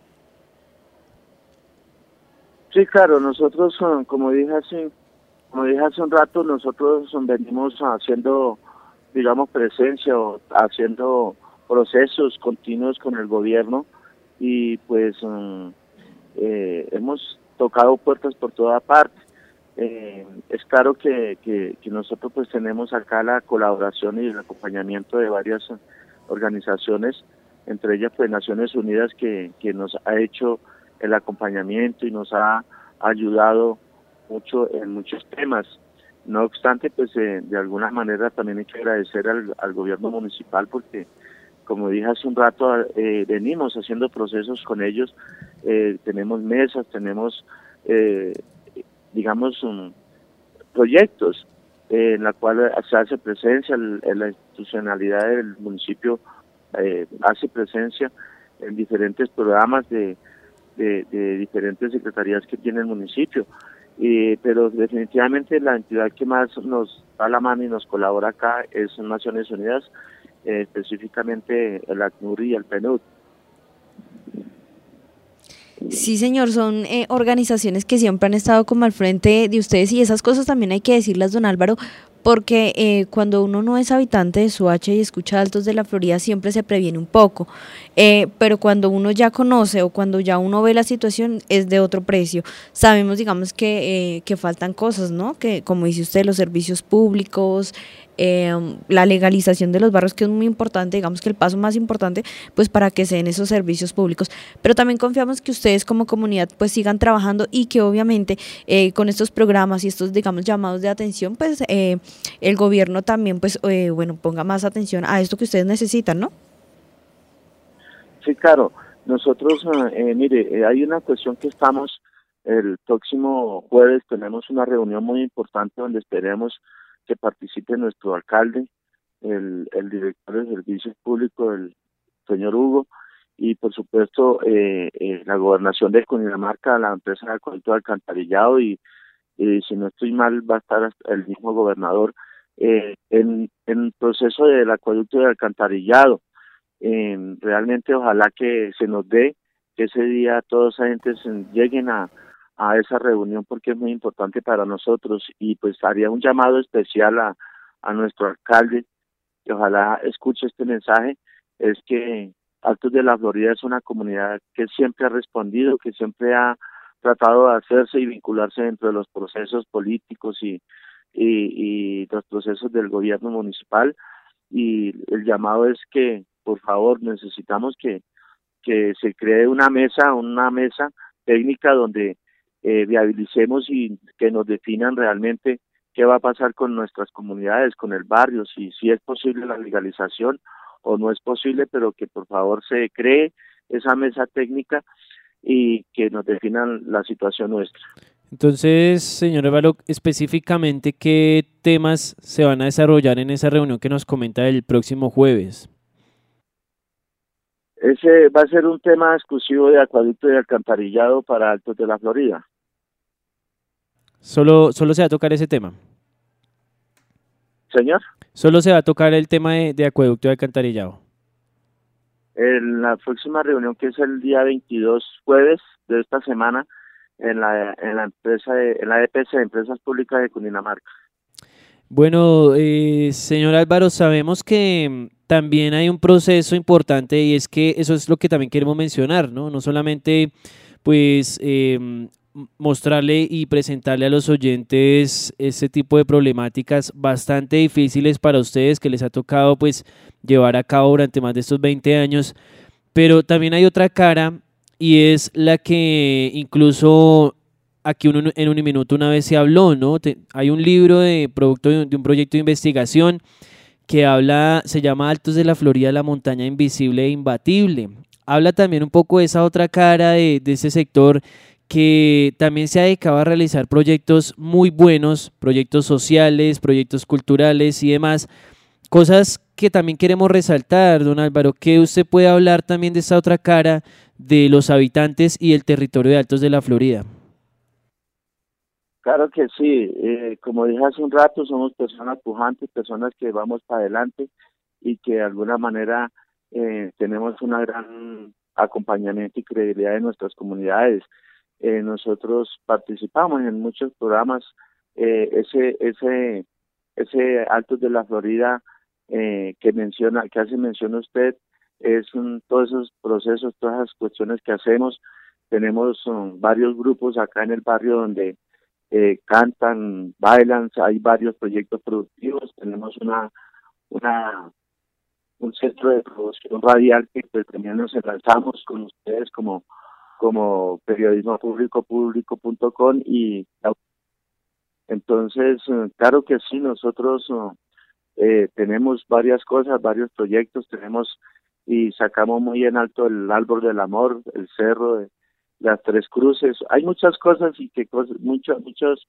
Speaker 8: Sí, claro, nosotros, como dije hace un rato, nosotros venimos haciendo, digamos, presencia o haciendo procesos continuos con el gobierno, y pues hemos tocado puertas por toda parte. Es claro que nosotros pues tenemos acá la colaboración y el acompañamiento de varias organizaciones, entre ellas pues Naciones Unidas, que nos ha hecho el acompañamiento y nos ha ayudado mucho en muchos temas. No obstante, pues de alguna manera también hay que agradecer al gobierno municipal, porque como dije hace un rato, venimos haciendo procesos con ellos, tenemos mesas, tenemos, digamos, proyectos en la cual se hace presencia, la institucionalidad del municipio hace presencia en diferentes programas de diferentes secretarías que tiene el municipio, pero definitivamente la entidad que más nos da la mano y nos colabora acá es Naciones Unidas, específicamente el ACNUR y el PNUD.
Speaker 28: Sí, señor, son organizaciones que siempre han estado como al frente de ustedes, y esas cosas también hay que decirlas, don Álvaro, porque cuando uno no es habitante de Soacha y escucha Altos de la Florida siempre se previene un poco, pero cuando uno ya conoce o cuando ya uno ve la situación es de otro precio. Sabemos, digamos, que faltan cosas, ¿no? Que, como dice usted, los servicios públicos, la legalización de los barrios, que es muy importante, digamos que el paso más importante pues para que se den esos servicios públicos, pero también confiamos que ustedes como comunidad pues sigan trabajando, y que obviamente con estos programas y estos, digamos, llamados de atención, pues el gobierno también pues ponga más atención a esto que ustedes necesitan, ¿no?
Speaker 8: Sí, claro, nosotros mire, hay una cuestión que estamos, el próximo jueves tenemos una reunión muy importante donde esperemos que participe nuestro alcalde, el director de Servicios Públicos, el señor Hugo, y por supuesto la gobernación de Cundinamarca, la empresa de acueducto de alcantarillado, y si no estoy mal va a estar el mismo gobernador en el proceso del acueducto de alcantarillado. Realmente ojalá que se nos dé, que ese día todos esa gente lleguen a esa reunión, porque es muy importante para nosotros, y pues haría un llamado especial a nuestro alcalde, que ojalá escuche este mensaje. Es que Altos de la Florida es una comunidad que siempre ha respondido, que siempre ha tratado de hacerse y vincularse dentro de los procesos políticos y y los procesos del gobierno municipal, y el llamado es que por favor necesitamos que se cree una mesa técnica donde viabilicemos y que nos definan realmente qué va a pasar con nuestras comunidades, con el barrio, si es posible la legalización o no es posible, pero que por favor se cree esa mesa técnica y que nos definan la situación nuestra.
Speaker 1: Entonces, señor Álvaro, específicamente, ¿qué temas se van a desarrollar en esa reunión que nos comenta el próximo jueves?
Speaker 8: Ese va a ser un tema exclusivo de acueducto y alcantarillado para Altos de la Florida.
Speaker 1: ¿Solo se va a tocar ese tema?
Speaker 8: Señor.
Speaker 1: ¿Solo se va a tocar el tema de acueducto y alcantarillado?
Speaker 8: En la próxima reunión, que es el día 22, jueves de esta semana, en la EPC, Empresas Públicas de Cundinamarca.
Speaker 1: Bueno, señor Álvaro, sabemos que también hay un proceso importante, y es que eso es lo que también queremos mencionar, ¿no? No solamente pues mostrarle y presentarle a los oyentes ese tipo de problemáticas bastante difíciles para ustedes que les ha tocado pues llevar a cabo durante más de estos 20 años, pero también hay otra cara, y es la que incluso aquí en Uniminuto una vez se habló, ¿no? Hay un libro producto de un proyecto de investigación que se llama Altos de la Florida, la montaña invisible e imbatible. Habla también un poco de esa otra cara de ese sector que también se ha dedicado a realizar proyectos muy buenos, proyectos sociales, proyectos culturales y demás, cosas que también queremos resaltar, don Álvaro, que usted puede hablar también de esa otra cara de los habitantes y el territorio de Altos de la Florida.
Speaker 8: Claro que sí, como dije hace un rato, somos personas pujantes, personas que vamos para adelante y que de alguna manera tenemos una gran acompañamiento y credibilidad de nuestras comunidades. Nosotros participamos en muchos programas, ese Altos de la Florida que hace mención usted, todos esos procesos, todas esas cuestiones que hacemos. Tenemos varios grupos acá en el barrio donde cantan, bailan, hay varios proyectos productivos, tenemos un centro de producción radial que pues, también nos enlazamos con ustedes como periodismo público.com, y entonces claro que sí, nosotros tenemos varias cosas, varios proyectos, y sacamos muy en alto el Árbol del Amor, el Cerro de las Tres Cruces. Hay muchas cosas y muchos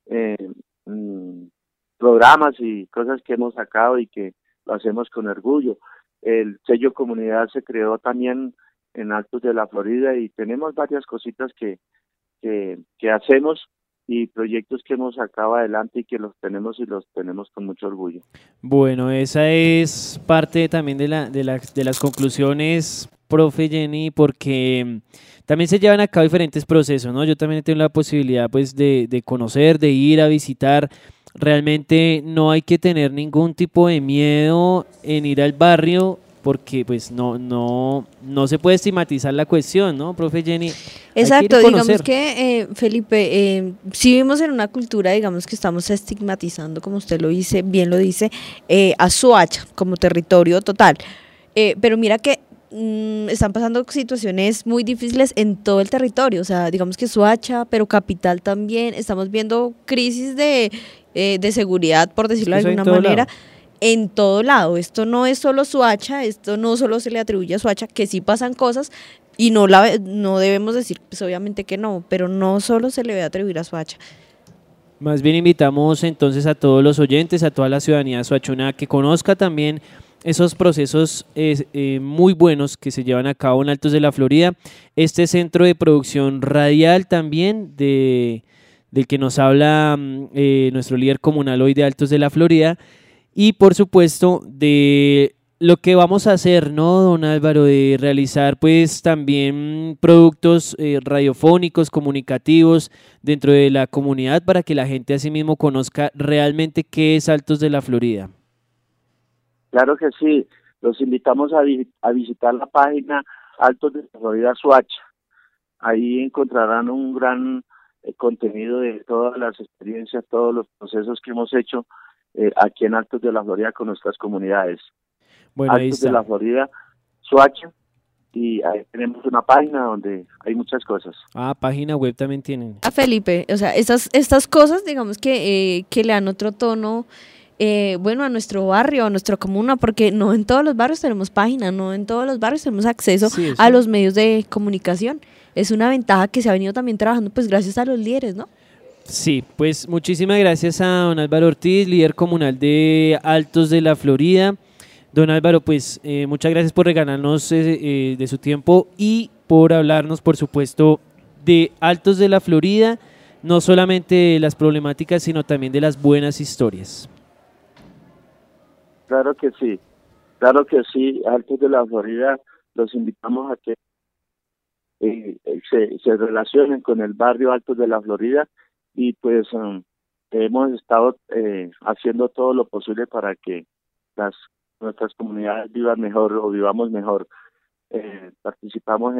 Speaker 8: programas y cosas que hemos sacado y que lo hacemos con orgullo. El sello comunidad se creó también en Altos de la Florida y tenemos varias cositas que hacemos y proyectos que hemos sacado adelante y que los tenemos con mucho orgullo.
Speaker 1: Bueno, esa es parte también de las conclusiones, profe Jenny, porque también se llevan a cabo diferentes procesos, ¿no? Yo también he tenido la posibilidad pues de conocer, de ir a visitar. Realmente no hay que tener ningún tipo de miedo en ir al barrio, porque pues no se puede estigmatizar la cuestión, ¿no, profe Jenny?
Speaker 28: Exacto, digamos que Felipe, si vivimos en una cultura, digamos que estamos estigmatizando, como usted bien lo dice, a Soacha como territorio total, pero mira que están pasando situaciones muy difíciles en todo el territorio, o sea, digamos que Soacha, pero capital también, estamos viendo crisis de seguridad, por decirlo de alguna manera, en todo lado. Esto no es solo Soacha, esto no solo se le atribuye a Soacha, que sí pasan cosas y no debemos decir, pues obviamente que no, pero no solo se le debe atribuir a Soacha.
Speaker 1: Más bien invitamos entonces a todos los oyentes, a toda la ciudadanía soachuna, que conozca también esos procesos muy buenos que se llevan a cabo en Altos de la Florida. Este centro de producción radial también del que nos habla nuestro líder comunal hoy de Altos de la Florida. Y por supuesto de lo que vamos a hacer, ¿no, don Álvaro? De realizar pues también productos radiofónicos, comunicativos dentro de la comunidad para que la gente así mismo conozca realmente qué es Altos de la Florida.
Speaker 8: Claro que sí, los invitamos a visitar la página Altos de la Florida Soacha. Ahí encontrarán un gran contenido de todas las experiencias, todos los procesos que hemos hecho aquí en Altos de la Florida con nuestras comunidades.
Speaker 1: Bueno,
Speaker 8: Altos de la Florida, Soacha, y ahí tenemos una página donde hay muchas cosas.
Speaker 1: Página web también tienen.
Speaker 28: Felipe, o sea, estas cosas, digamos que le dan otro tono, a nuestro barrio, a nuestra comuna, porque no en todos los barrios tenemos página, no en todos los barrios tenemos acceso a los medios de comunicación. Es una ventaja que se ha venido también trabajando, pues gracias a los líderes, ¿no?
Speaker 1: Sí, pues muchísimas gracias a don Álvaro Ortiz, líder comunal de Altos de la Florida. Don Álvaro, pues muchas gracias por regalarnos de su tiempo y por hablarnos, por supuesto, de Altos de la Florida, no solamente de las problemáticas, sino también de las buenas historias.
Speaker 8: Claro que sí, Altos de la Florida, los invitamos a que se relacionen con el barrio Altos de la Florida y pues hemos estado haciendo todo lo posible para que nuestras comunidades vivan mejor o vivamos mejor. Participamos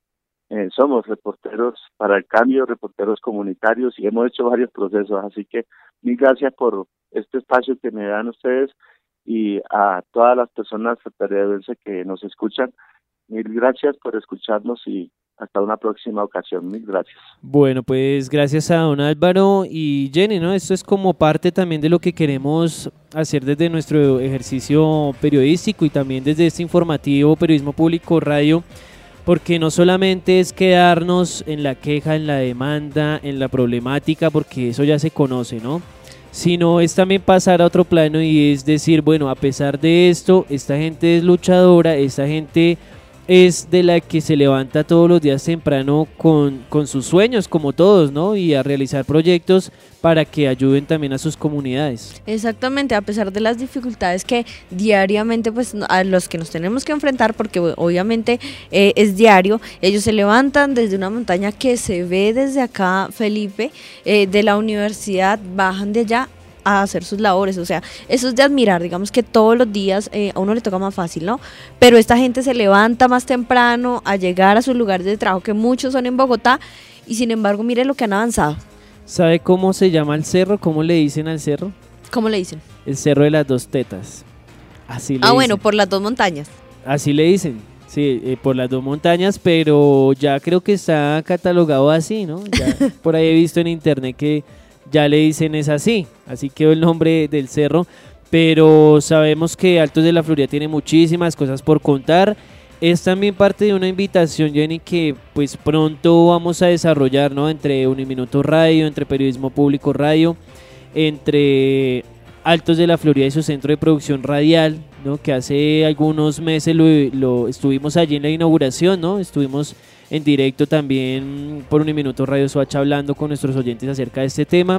Speaker 8: somos reporteros para el cambio, reporteros comunitarios y hemos hecho varios procesos, así que mil gracias por este espacio que me dan ustedes y a todas las personas santanderenses que nos escuchan. Mil gracias por escucharnos y hasta una próxima ocasión. Mil gracias.
Speaker 1: Bueno, pues gracias a don Álvaro y Jenny, ¿no? Esto es como parte también de lo que queremos hacer desde nuestro ejercicio periodístico y también desde este informativo Periodismo Público Radio, porque no solamente es quedarnos en la queja, en la demanda, en la problemática, porque eso ya se conoce, ¿no? Sino es también pasar a otro plano y es decir, bueno, a pesar de esto, esta gente es luchadora, esta gente es de la que se levanta todos los días temprano con sus sueños, como todos, ¿no? Y a realizar proyectos para que ayuden también a sus comunidades.
Speaker 28: Exactamente, a pesar de las dificultades que diariamente, pues, a los que nos tenemos que enfrentar, porque obviamente es diario, ellos se levantan desde una montaña que se ve desde acá, Felipe, de la universidad, bajan de allá a hacer sus labores, o sea, eso es de admirar, digamos que todos los días a uno le toca más fácil, ¿no? Pero esta gente se levanta más temprano a llegar a sus lugares de trabajo, que muchos son en Bogotá, y sin embargo, mire lo que han avanzado.
Speaker 1: ¿Sabe cómo se llama el cerro? ¿Cómo le dicen al cerro?
Speaker 28: ¿Cómo le dicen?
Speaker 1: El Cerro de las Dos Tetas. Así le dicen.
Speaker 28: Bueno, por las dos montañas.
Speaker 1: Así le dicen, sí, por las dos montañas, pero ya creo que está catalogado así, ¿no? Ya por ahí he visto en internet que ya le dicen es así quedó el nombre del cerro, pero sabemos que Altos de la Florida tiene muchísimas cosas por contar. Es también parte de una invitación, Jenny, que pues pronto vamos a desarrollar, ¿no? Entre Uniminuto Radio, entre Periodismo Público Radio, entre Altos de la Florida y su centro de producción radial, ¿no? Que hace algunos meses lo estuvimos allí en la inauguración, ¿no? Estuvimos en directo también por Uniminuto Radio Soacha hablando con nuestros oyentes acerca de este tema,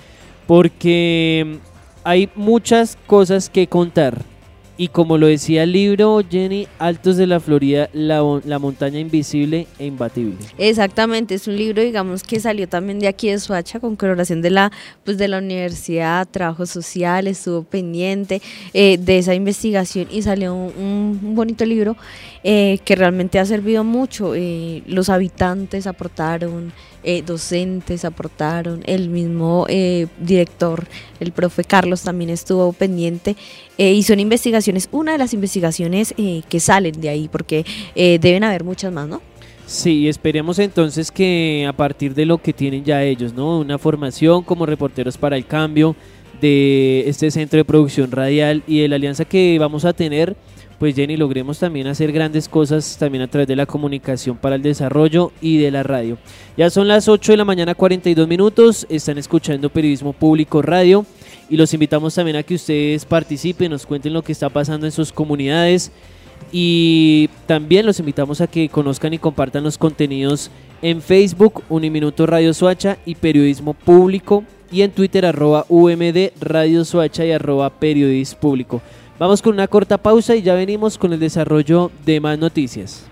Speaker 1: porque hay muchas cosas que contar. Y como lo decía el libro, Jenny, Altos de la Florida, la montaña invisible e imbatible.
Speaker 28: Exactamente, es un libro, digamos, que salió también de aquí de Soacha con colaboración de la universidad, trabajo social, estuvo pendiente de esa investigación y salió un bonito libro que realmente ha servido mucho. Los habitantes aportaron, docentes aportaron, el mismo director, el profe Carlos, también estuvo pendiente y son investigaciones, una de las investigaciones que salen de ahí, porque deben haber muchas más, ¿no?
Speaker 1: Sí, esperemos entonces que a partir de lo que tienen ya ellos, ¿no? Una formación como reporteros para el cambio de este centro de producción radial y de la alianza que vamos a tener, pues Jenny, logremos también hacer grandes cosas también a través de la comunicación para el desarrollo y de la radio. Ya son las 8 de la mañana 42 minutos, están escuchando Periodismo Público Radio y los invitamos también a que ustedes participen, nos cuenten lo que está pasando en sus comunidades y también los invitamos a que conozcan y compartan los contenidos en Facebook, Uniminuto Radio Soacha y Periodismo Público, y en Twitter @UMD Radio Soacha y @Periodismo Público. Vamos con una corta pausa y ya venimos con el desarrollo de más noticias.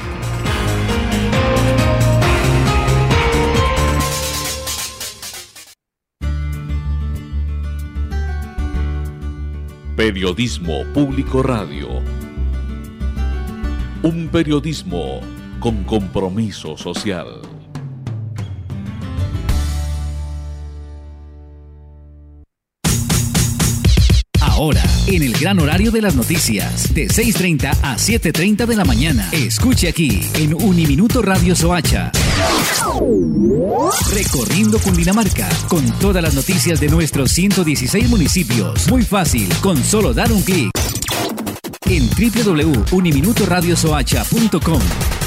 Speaker 4: Periodismo Público Radio. Un periodismo con compromiso social.
Speaker 20: Ahora, en el gran horario de las noticias, de 6:30 a 7:30 de la mañana. Escuche aquí, en Uniminuto Radio Soacha. Recorriendo Cundinamarca, con todas las noticias de nuestros 116 municipios. Muy fácil, con solo dar un clic. En www.uniminutoradiosoacha.com.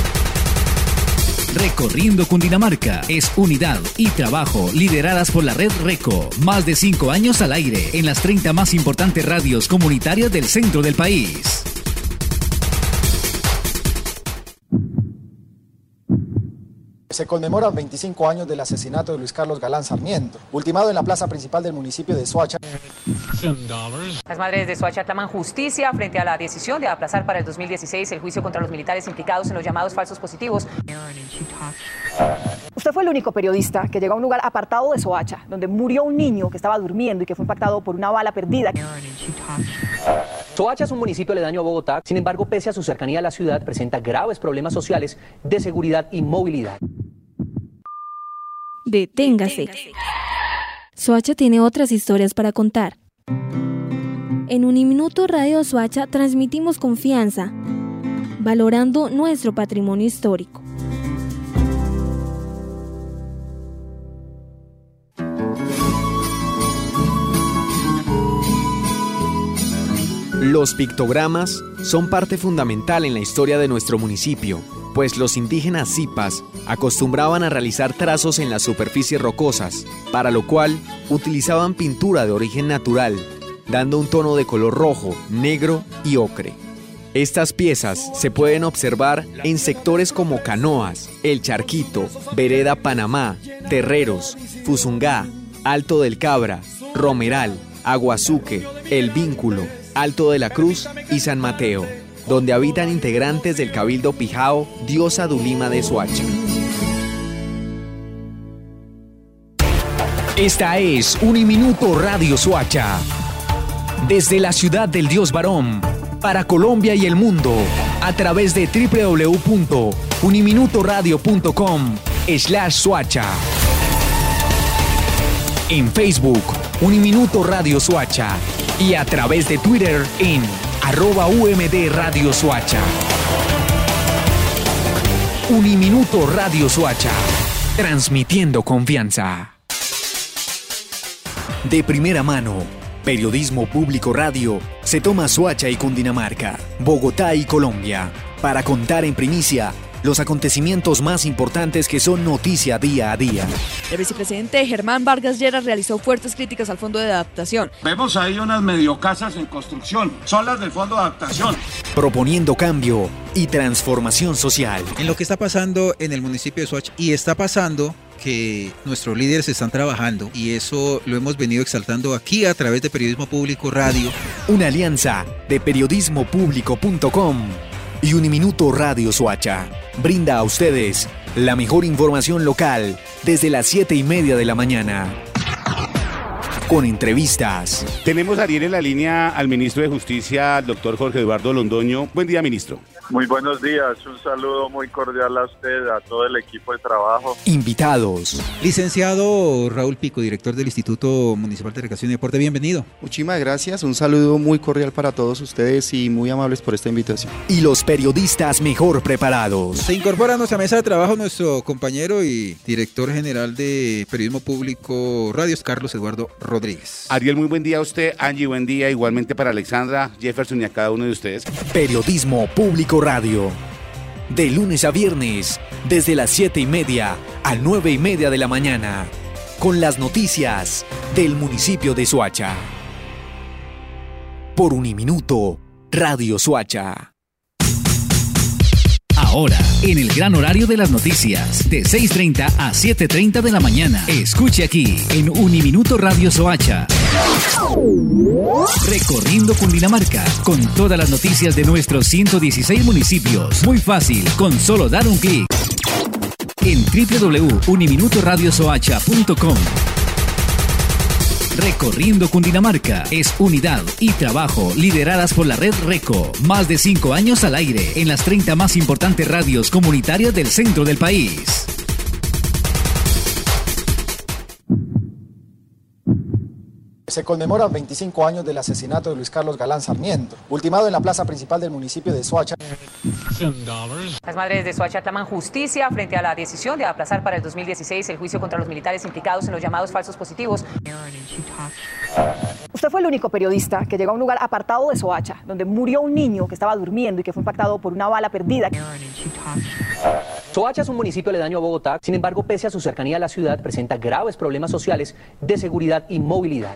Speaker 20: Recorriendo Cundinamarca es unidad y trabajo lideradas por la red RECO. Más de 5 años al aire en las 30 más importantes radios comunitarias del centro del país.
Speaker 9: Se conmemoran 25 años del asesinato de Luis Carlos Galán Sarmiento, ultimado en la plaza principal del municipio de Soacha.
Speaker 10: Las madres de Soacha claman justicia frente a la decisión de aplazar para el 2016 el juicio contra los militares implicados en los llamados falsos positivos.
Speaker 21: Usted fue el único periodista que llegó a un lugar apartado de Soacha, donde murió un niño que estaba durmiendo y que fue impactado por una bala perdida.
Speaker 11: Soacha es un municipio aledaño a Bogotá, sin embargo, pese a su cercanía a la ciudad, presenta graves problemas sociales de seguridad y movilidad.
Speaker 23: Deténgase. Soacha tiene otras historias para contar. En Uniminuto Radio Soacha transmitimos confianza, valorando nuestro patrimonio histórico.
Speaker 12: Los pictogramas son parte fundamental en la historia de nuestro municipio, pues los indígenas zipas acostumbraban a realizar trazos en las superficies rocosas, para lo cual utilizaban pintura de origen natural, dando un tono de color rojo, negro y ocre. Estas piezas se pueden observar en sectores como Canoas, El Charquito, Vereda Panamá, Terreros, Fusungá, Alto del Cabra, Romeral, Aguazuque, El Vínculo, Alto de la Cruz y San Mateo, donde habitan integrantes del Cabildo Pijao, diosa Dulima de Soacha. Esta es Uniminuto Radio Soacha. Desde la ciudad del Dios Varón, para Colombia y el mundo, a través de www.uniminutoradio.com/Soacha. En Facebook, Uniminuto Radio Soacha. Y a través de Twitter en @UMD Radio Soacha. Uniminuto Radio Soacha, transmitiendo confianza. De primera mano, Periodismo Público Radio se toma Soacha y Cundinamarca, Bogotá y Colombia, para contar en primicia los acontecimientos más importantes que son noticia día a día.
Speaker 3: El vicepresidente Germán Vargas Lleras realizó fuertes críticas al Fondo de Adaptación.
Speaker 14: Vemos ahí unas mediocasas en construcción, son las del Fondo de Adaptación.
Speaker 12: Proponiendo cambio y transformación social.
Speaker 15: En lo que está pasando en el municipio de Soacha, y está pasando que nuestros líderes están trabajando, y eso lo hemos venido exaltando aquí a través de Periodismo Público Radio.
Speaker 12: Una alianza de periodismopúblico.com y Uniminuto Radio Soacha brinda a ustedes la mejor información local desde las 7:30 de la mañana. Con entrevistas.
Speaker 16: Tenemos a Ariel en la línea al ministro de Justicia, al doctor Jorge Eduardo Londoño. Buen día, ministro.
Speaker 17: Muy buenos días, un saludo muy cordial a usted, a todo el equipo de trabajo.
Speaker 12: Invitados.
Speaker 15: Licenciado Raúl Pico, director del Instituto Municipal de Recreación y Deporte, bienvenido.
Speaker 18: Muchísimas gracias, un saludo muy cordial para todos ustedes y muy amables por esta invitación.
Speaker 12: Y los periodistas mejor preparados.
Speaker 15: Se incorpora a nuestra mesa de trabajo nuestro compañero y director general de Periodismo Público Radio, Carlos Eduardo Rodríguez.
Speaker 16: Ariel, muy buen día a usted. Angie, buen día. Igualmente para Alexandra, Jefferson y a cada uno de ustedes.
Speaker 12: Periodismo Público Radio. De lunes a viernes, desde las 7:30 a 9:30 de la mañana. Con las noticias del municipio de Soacha. Por Uniminuto Radio Soacha.
Speaker 20: Ahora, en el gran horario de las noticias, de 6:30 a 7:30 de la mañana. Escuche aquí, en Uniminuto Radio Soacha. Recorriendo Cundinamarca, con todas las noticias de nuestros 116 municipios. Muy fácil, con solo dar un clic. En www.uniminutoradiosoacha.com. Recorriendo Cundinamarca es unidad y trabajo lideradas por la red RECO. Más de 5 años al aire en las 30 más importantes radios comunitarias del centro del país.
Speaker 9: Se conmemoran 25 años del asesinato de Luis Carlos Galán Sarmiento, ultimado en la plaza principal del municipio de Soacha.
Speaker 10: Las madres de Soacha claman justicia frente a la decisión de aplazar para el 2016 el juicio contra los militares implicados en los llamados falsos positivos.
Speaker 21: Usted fue el único periodista que llegó a un lugar apartado de Soacha, donde murió un niño que estaba durmiendo y que fue impactado por una bala perdida.
Speaker 11: Soacha es un municipio aledaño a Bogotá, sin embargo, pese a su cercanía a la ciudad, presenta graves problemas sociales de seguridad y movilidad.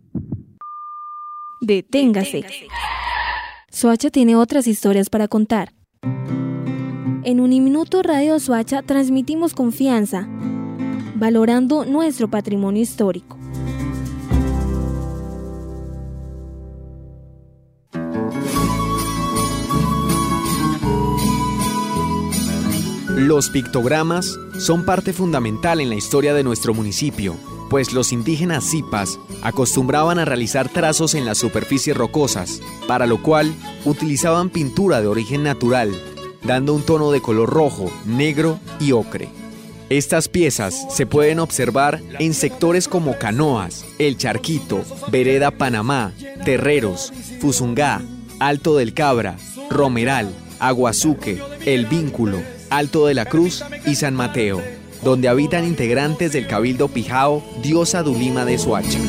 Speaker 23: Deténgase. Soacha tiene otras historias para contar. En Uniminuto Radio Soacha transmitimos confianza, valorando nuestro patrimonio histórico.
Speaker 12: Los pictogramas son parte fundamental en la historia de nuestro municipio, pues los indígenas Zipas acostumbraban a realizar trazos en las superficies rocosas, para lo cual utilizaban pintura de origen natural, dando un tono de color rojo, negro y ocre. Estas piezas se pueden observar en sectores como Canoas, El Charquito, Vereda Panamá, Terreros, Fusungá, Alto del Cabra, Romeral, Aguazuque, El Vínculo, Alto de la Cruz y San Mateo, donde habitan integrantes del Cabildo Pijao, diosa Dulima de Soacha.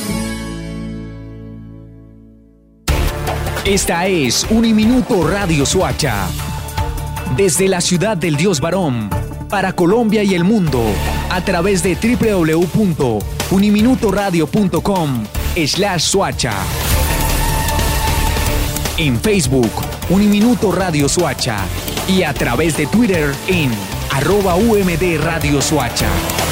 Speaker 20: Esta es Uniminuto Radio Soacha. Desde la ciudad del Dios Varón, para Colombia y el mundo, a través de www.uniminutoradio.com/Soacha. En Facebook, Uniminuto Radio Soacha. Y a través de Twitter en @UMD Radio Soacha.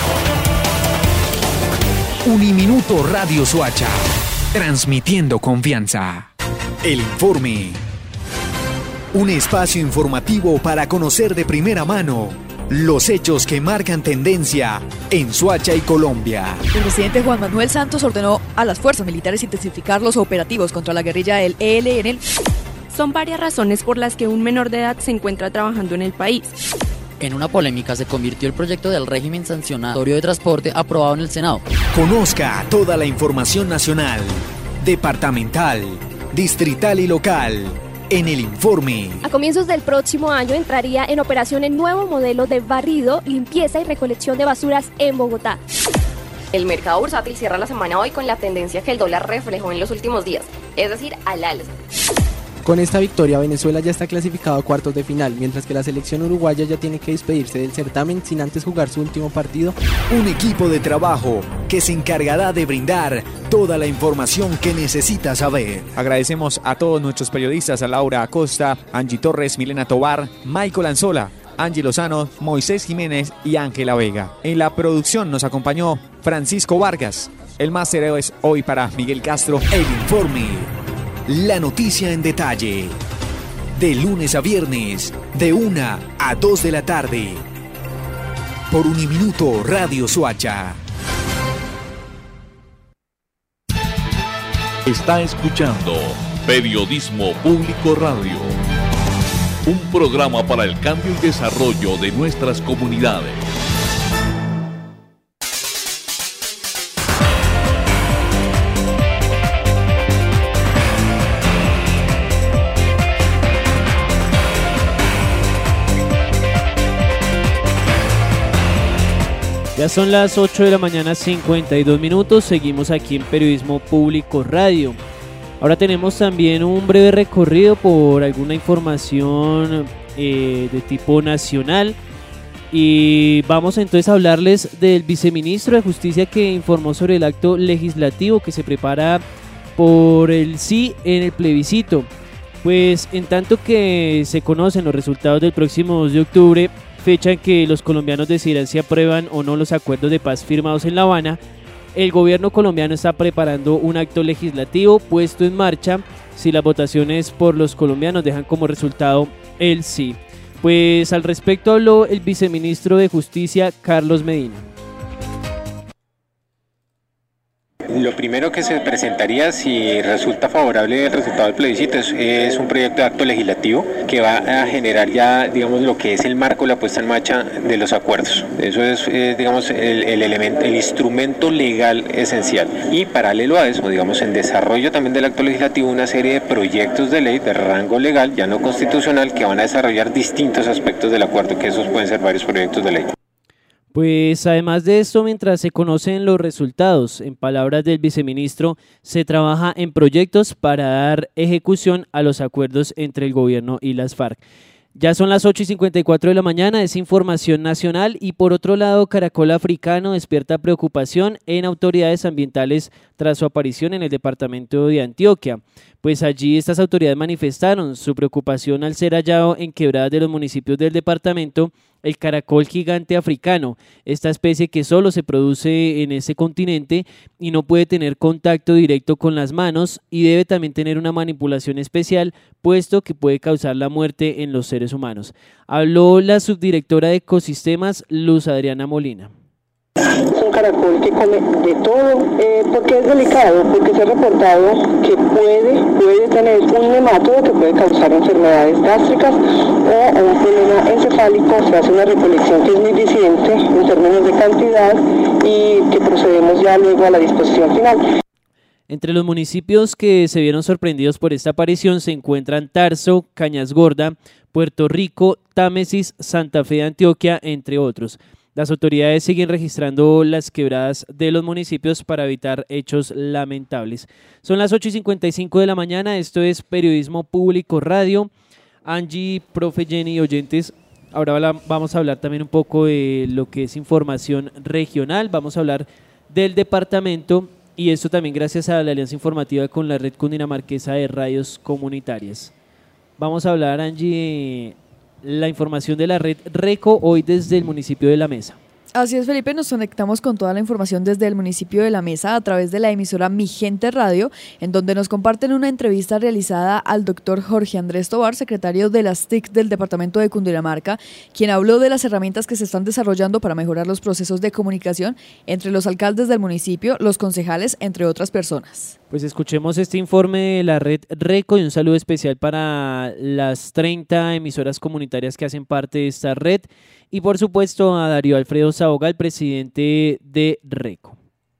Speaker 20: Uniminuto Radio Soacha, transmitiendo confianza.
Speaker 12: El Informe. Un espacio informativo para conocer de primera mano los hechos que marcan tendencia en Soacha y Colombia.
Speaker 3: El presidente Juan Manuel Santos ordenó a las fuerzas militares intensificar los operativos contra la guerrilla del ELN.
Speaker 2: Son varias razones por las que un menor de edad se encuentra trabajando en el país.
Speaker 6: En una polémica se convirtió el proyecto del régimen sancionatorio de transporte aprobado en el Senado.
Speaker 12: Conozca toda la información nacional, departamental, distrital y local en El Informe.
Speaker 7: A comienzos del próximo año entraría en operación el nuevo modelo de barrido, limpieza y recolección de basuras en Bogotá.
Speaker 13: El mercado bursátil cierra la semana hoy con la tendencia que el dólar reflejó en los últimos días, es decir, al alza.
Speaker 19: Con esta victoria, Venezuela ya está clasificado a cuartos de final, mientras que la selección uruguaya ya tiene que despedirse del certamen sin antes jugar su último partido.
Speaker 12: Un equipo de trabajo que se encargará de brindar toda la información que necesita saber.
Speaker 22: Agradecemos a todos nuestros periodistas, a Laura Acosta, Angie Torres, Milena Tobar, Michael Anzola, Angie Lozano, Moisés Jiménez y Ángela Vega. En la producción nos acompañó Francisco Vargas. El máster es hoy para Miguel Castro.
Speaker 12: El Informe. La noticia en detalle. De lunes a viernes, de 1 a 2 de la tarde. Por Uniminuto Radio Soacha.
Speaker 4: Está escuchando Periodismo Público Radio. Un programa para el cambio y desarrollo de nuestras comunidades.
Speaker 1: Ya son las 8 de la mañana, 52 minutos. Seguimos aquí en Periodismo Público Radio. Ahora tenemos también un breve recorrido por alguna información de tipo nacional. Y vamos entonces a hablarles del viceministro de Justicia que informó sobre el acto legislativo que se prepara por el sí en el plebiscito. Pues en tanto que se conocen los resultados del próximo 2 de octubre, fecha en que los colombianos decidirán si aprueban o no los acuerdos de paz firmados en La Habana, el gobierno colombiano está preparando un acto legislativo puesto en marcha si las votaciones por los colombianos dejan como resultado el sí. Pues al respecto habló el viceministro de Justicia, Carlos Medina.
Speaker 5: Lo primero que se presentaría, si resulta favorable el resultado del plebiscito, es un proyecto de acto legislativo que va a generar ya, digamos, lo que es el marco, la puesta en marcha de los acuerdos. Eso es, digamos, el elemento, el instrumento legal esencial. Y paralelo a eso, digamos, en desarrollo también del acto legislativo, una serie de proyectos de ley de rango legal, ya no constitucional, que van a desarrollar distintos aspectos del acuerdo, que esos pueden ser varios proyectos de ley.
Speaker 1: Pues además de esto, mientras se conocen los resultados, en palabras del viceministro, se trabaja en proyectos para dar ejecución a los acuerdos entre el gobierno y las FARC. Ya son las 8:54 de la mañana, es información nacional y por otro lado, Caracol Africano despierta preocupación en autoridades ambientales tras su aparición en el departamento de Antioquia. Pues allí estas autoridades manifestaron su preocupación al ser hallado en quebradas de los municipios del departamento el caracol gigante africano, esta especie que solo se produce en ese continente y no puede tener contacto directo con las manos y debe también tener una manipulación especial, puesto que puede causar la muerte en los seres humanos. Habló la subdirectora de Ecosistemas, Luz Adriana Molina.
Speaker 8: Es un caracol que come de todo, porque es delicado, porque se ha reportado que puede tener un nematodo que puede causar enfermedades gástricas o un problema encefálico. Se hace una recolección que es muy disidente en términos de cantidad y que procedemos ya luego a la disposición final.
Speaker 1: Entre los municipios que se vieron sorprendidos por esta aparición se encuentran Tarso, Cañas Gorda, Puerto Rico, Támesis, Santa Fe de Antioquia, entre otros. Las autoridades siguen registrando las quebradas de los municipios para evitar hechos lamentables. Son las 8:55 de la mañana, esto es Periodismo Público Radio. Angie, profe Jenny y oyentes, ahora vamos a hablar también un poco de lo que es información regional, vamos a hablar del departamento y esto también gracias a la alianza informativa con la Red Cundinamarquesa de Radios Comunitarias. Vamos a hablar, Angie, la información de la red RECO hoy desde el municipio de La Mesa.
Speaker 3: Así es, Felipe, nos conectamos con toda la información desde el municipio de La Mesa a través de la emisora Mi Gente Radio, en donde nos comparten una entrevista realizada al doctor Jorge Andrés Tovar, secretario de las TIC del departamento de Cundinamarca, quien habló de las herramientas que se están desarrollando para mejorar los procesos de comunicación entre los alcaldes del municipio, los concejales, entre otras personas.
Speaker 1: Pues escuchemos este informe de la red RECO y un saludo especial para las 30 emisoras comunitarias que hacen parte de esta red y por supuesto a Darío Alfredo Sabogal, presidente de RECO.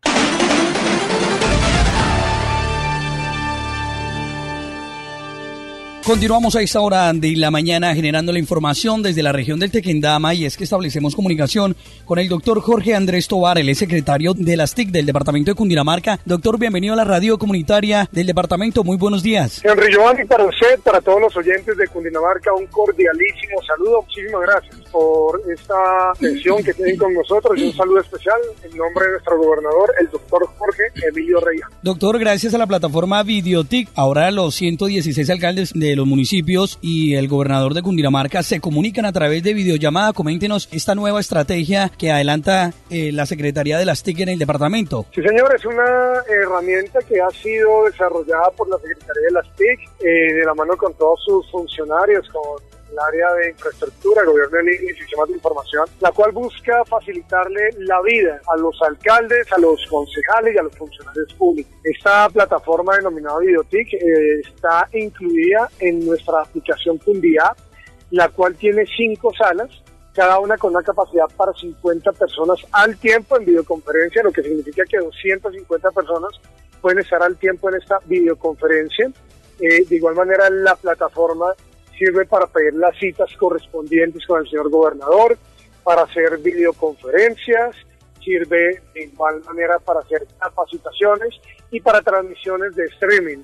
Speaker 14: Continuamos a esta hora de la mañana generando la información desde la región del Tequendama y es que establecemos comunicación con el doctor Jorge Andrés Tovar, el secretario de las TIC del departamento de Cundinamarca. Doctor, bienvenido a la radio comunitaria del departamento, muy buenos días.
Speaker 24: Henry Giovanni, para usted, para todos los oyentes de Cundinamarca, un cordialísimo saludo, muchísimas gracias por esta atención que tienen con nosotros y un saludo especial en nombre de nuestro gobernador, el doctor Jorge Emilio Reyes.
Speaker 14: Doctor, gracias a la plataforma Videotic, ahora los 116 alcaldes de los municipios y el gobernador de Cundinamarca se comunican a través de videollamada. Coméntenos esta nueva estrategia que adelanta la Secretaría de las TIC en el departamento.
Speaker 24: Sí, señor, es una herramienta que ha sido desarrollada por la Secretaría de las TIC de la mano con todos sus funcionarios, con el área de infraestructura, gobierno de línea y sistemas de información, la cual busca facilitarle la vida a los alcaldes, a los concejales y a los funcionarios públicos. Esta plataforma denominada Videotic está incluida en nuestra aplicación Cundia, la cual tiene 5 salas, cada una con una capacidad para 50 personas al tiempo en videoconferencia, lo que significa que 250 personas pueden estar al tiempo en esta videoconferencia. De igual manera, la plataforma sirve para pedir las citas correspondientes con el señor gobernador, para hacer videoconferencias, sirve de igual manera para hacer capacitaciones y para transmisiones de streaming.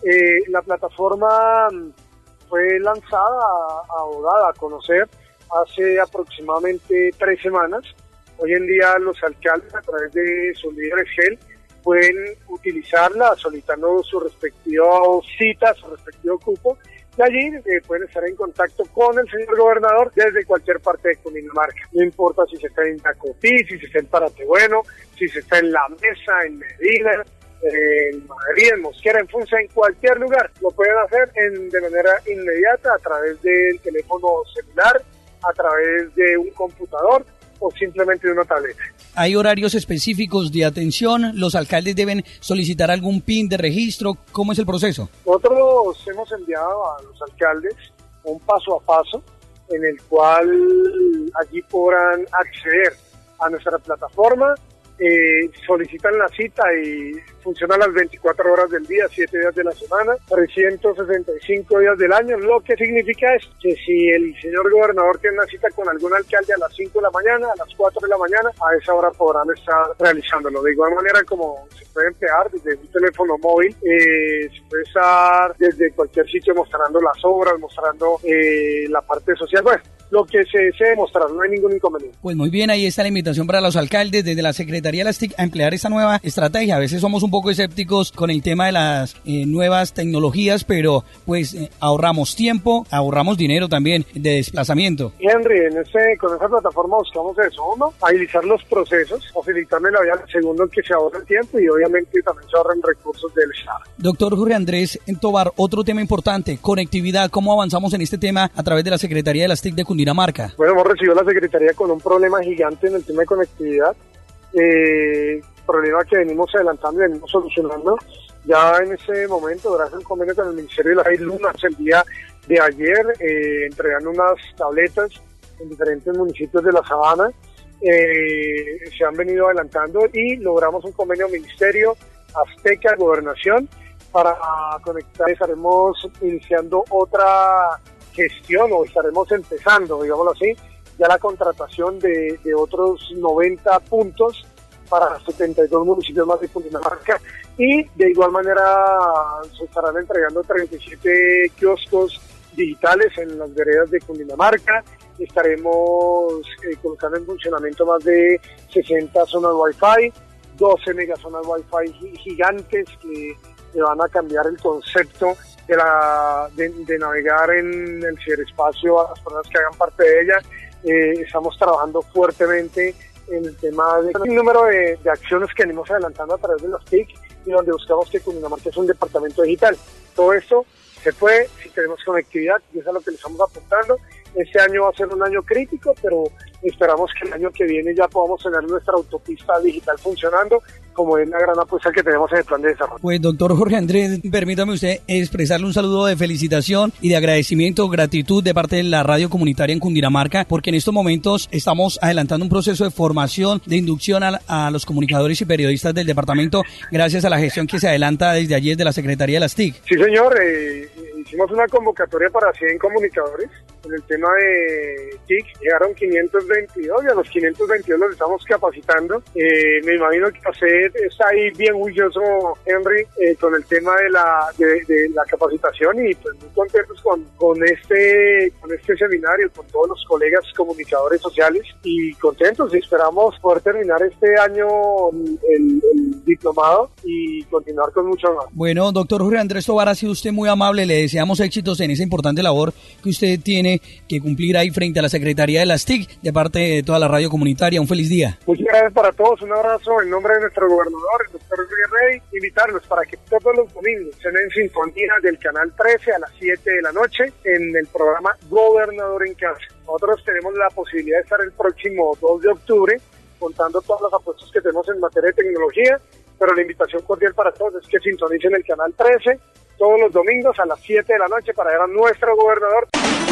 Speaker 24: La plataforma fue lanzada o dada a conocer hace aproximadamente 3 semanas. Hoy en día los alcaldes a través de su líder Excel pueden utilizarla solicitando sus respectivas citas, su respectivo cupo. Y allí pueden estar en contacto con el señor gobernador desde cualquier parte de Cundinamarca. No importa si se está en Jacopí, si se está en Paratebueno, si se está en La Mesa, en Medina, en Madrid, en Mosquera, en Funza, en cualquier lugar. Lo pueden hacer de manera inmediata a través del teléfono celular, a través de un computador o simplemente de una tableta.
Speaker 14: ¿Hay horarios específicos de atención? ¿Los alcaldes deben solicitar algún PIN de registro? ¿Cómo es el proceso?
Speaker 24: Nosotros hemos enviado a los alcaldes un paso a paso en el cual allí podrán acceder a nuestra plataforma, solicitan la cita y funciona las 24 horas del día, 7 días de la semana, 365 días del año, lo que significa es que si el señor gobernador tiene una cita con algún alcalde a las 5 de la mañana, a las 4 de la mañana, a esa hora podrán estar realizándolo. De igual manera, como se puede emplear desde un teléfono móvil, se puede estar desde cualquier sitio mostrando las obras, mostrando la parte social, bueno, lo que se desee mostrar, no hay ningún inconveniente.
Speaker 14: Pues muy bien, ahí está la invitación para los alcaldes desde la Secretaría de las TIC a emplear esta nueva estrategia. A veces somos un poco escépticos con el tema de las nuevas tecnologías, pero pues ahorramos tiempo, ahorramos dinero también de desplazamiento.
Speaker 24: Henry, con esa plataforma buscamos eso, uno, agilizar los procesos, facilitarle la vida, segundo, que se ahorre el tiempo y obviamente también se ahorren recursos del Estado.
Speaker 14: Doctor Jorge Andrés Tovar, otro tema importante, conectividad, ¿cómo avanzamos en este tema a través de la Secretaría de las TIC de Cundinamarca?
Speaker 24: Bueno, hemos recibido la Secretaría con un problema gigante en el tema de conectividad, problema que venimos adelantando y venimos solucionando. Ya en ese momento, gracias al convenio con el Ministerio de la Luna, el día de ayer, entregando unas tabletas en diferentes municipios de la Sabana, se han venido adelantando y logramos un convenio Ministerio, Azteca, Gobernación, para conectar. Estaremos iniciando otra gestión o estaremos empezando, digámoslo así, ya la contratación de otros 90 puntos para 72 municipios más de Cundinamarca y de igual manera se estarán entregando 37 kioscos digitales en las veredas de Cundinamarca. Estaremos colocando en funcionamiento más de 60 zonas Wi-Fi, 12 megazonas Wi-Fi gigantes que van a cambiar el concepto de navegar en el ciberespacio a las personas que hagan parte de ella. Estamos trabajando fuertemente en el tema de un número de acciones que venimos adelantando a través de las TIC y donde buscamos que Cundinamarca es un departamento digital. Todo esto se puede si tenemos conectividad y eso es a lo que le estamos apuntando. Este año va a ser un año crítico, pero esperamos que el año que viene ya podamos tener nuestra autopista digital funcionando, como es la gran apuesta que tenemos en el plan de desarrollo.
Speaker 14: Pues doctor Jorge Andrés, permítame usted expresarle un saludo de felicitación y de agradecimiento, gratitud de parte de la radio comunitaria en Cundinamarca, porque en estos momentos estamos adelantando un proceso de formación, de inducción a los comunicadores y periodistas del departamento, gracias a la gestión que se adelanta desde allí desde la Secretaría de las TIC.
Speaker 24: Sí, señor, hicimos una convocatoria para 100 comunicadores. En el tema de TIC llegaron 522 y a los 522 los estamos capacitando. Me imagino que usted está ahí bien orgulloso, Henry, con el tema de la capacitación y pues muy contentos con este seminario, con todos los colegas comunicadores sociales y contentos y esperamos poder terminar este año el diplomado y continuar con mucho más.
Speaker 14: Bueno, doctor Jorge Andrés Tovar, ha sido usted muy amable, le deseamos éxitos en esa importante labor que usted tiene que cumplir ahí frente a la Secretaría de las TIC, de parte de toda la radio comunitaria. Un feliz día.
Speaker 24: Muchas gracias para todos, un abrazo en nombre de nuestro gobernador, el doctor Rey, invitarlos para que todos los domingos estén en sintonía del canal 13 a las 7 de la noche en el programa Gobernador en Casa. Nosotros tenemos la posibilidad de estar el próximo 2 de octubre contando todas las apuestas que tenemos en materia de tecnología, pero la invitación cordial para todos es que sintonicen el canal 13 todos los domingos a las 7 de la noche para ver a nuestro gobernador.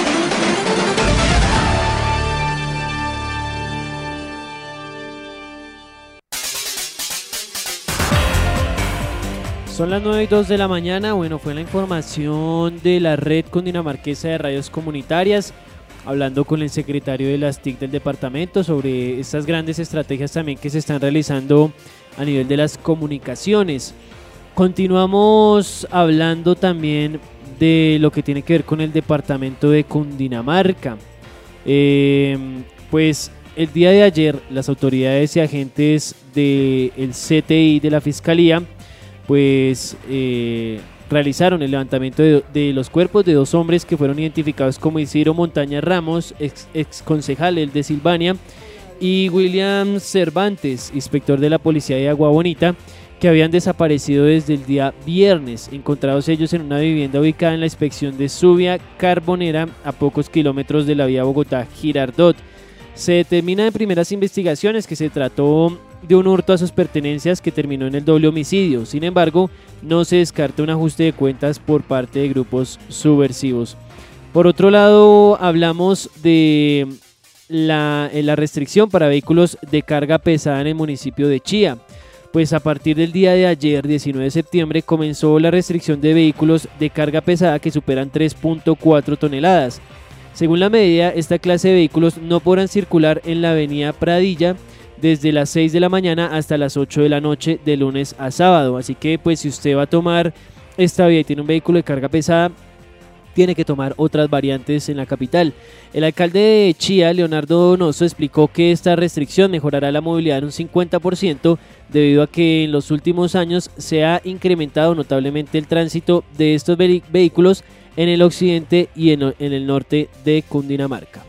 Speaker 1: Son las 9:02 de la mañana. Bueno, fue la información de la Red Cundinamarquesa de Radios Comunitarias, hablando con el secretario de las TIC del departamento sobre estas grandes estrategias también que se están realizando a nivel de las comunicaciones. Continuamos hablando también de lo que tiene que ver con el departamento de Cundinamarca. Pues el día de ayer las autoridades y agentes del CTI de la Fiscalía pues realizaron el levantamiento de los cuerpos de 2 hombres que fueron identificados como Isidro Montaña Ramos, ex concejal de Silvania, y William Cervantes, inspector de la policía de Agua Bonita, que habían desaparecido desde el día viernes, encontrados ellos en una vivienda ubicada en la inspección de Subia Carbonera, a pocos kilómetros de la vía Bogotá-Girardot. Se determina en primeras investigaciones que se trató de un hurto a sus pertenencias que terminó en el doble homicidio. Sin embargo, no se descarta un ajuste de cuentas por parte de grupos subversivos. Por otro lado, hablamos de la restricción para vehículos de carga pesada en el municipio de Chía. Pues a partir del día de ayer, 19 de septiembre, comenzó la restricción de vehículos de carga pesada que superan 3.4 toneladas. Según la medida, esta clase de vehículos no podrán circular en la avenida Pradilla desde las 6 de la mañana hasta las 8 de la noche de lunes a sábado. Así que pues si usted va a tomar esta vía y tiene un vehículo de carga pesada, tiene que tomar otras variantes en la capital. El alcalde de Chía, Leonardo Donoso, explicó que esta restricción mejorará la movilidad en un 50% debido a que en los últimos años se ha incrementado notablemente el tránsito de estos vehículos en el occidente y en el norte de Cundinamarca.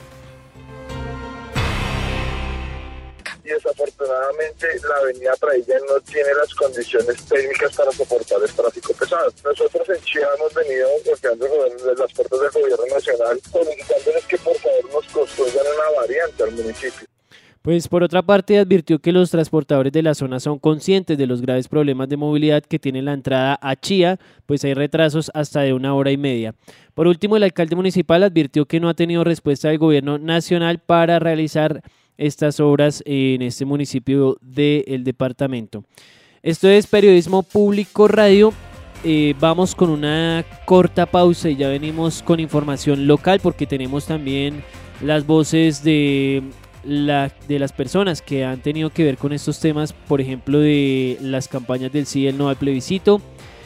Speaker 15: Y desafortunadamente la avenida Pradilla no tiene las condiciones técnicas para soportar el tráfico pesado. Nosotros en Chía hemos venido golpeando las puertas del gobierno nacional solicitándoles que por favor nos construyan una variante al municipio.
Speaker 1: Pues por otra parte advirtió que los transportadores de la zona son conscientes de los graves problemas de movilidad que tiene la entrada a Chía, pues hay retrasos hasta de 1 hora y media. Por último, el alcalde municipal advirtió que no ha tenido respuesta del gobierno nacional para realizar estas obras en este municipio del departamento. Esto es Periodismo Público Radio. Vamos con una corta pausa y ya venimos con información local porque tenemos también las voces de las personas que han tenido que ver con estos temas, por ejemplo de las campañas del sí y el no al plebiscito.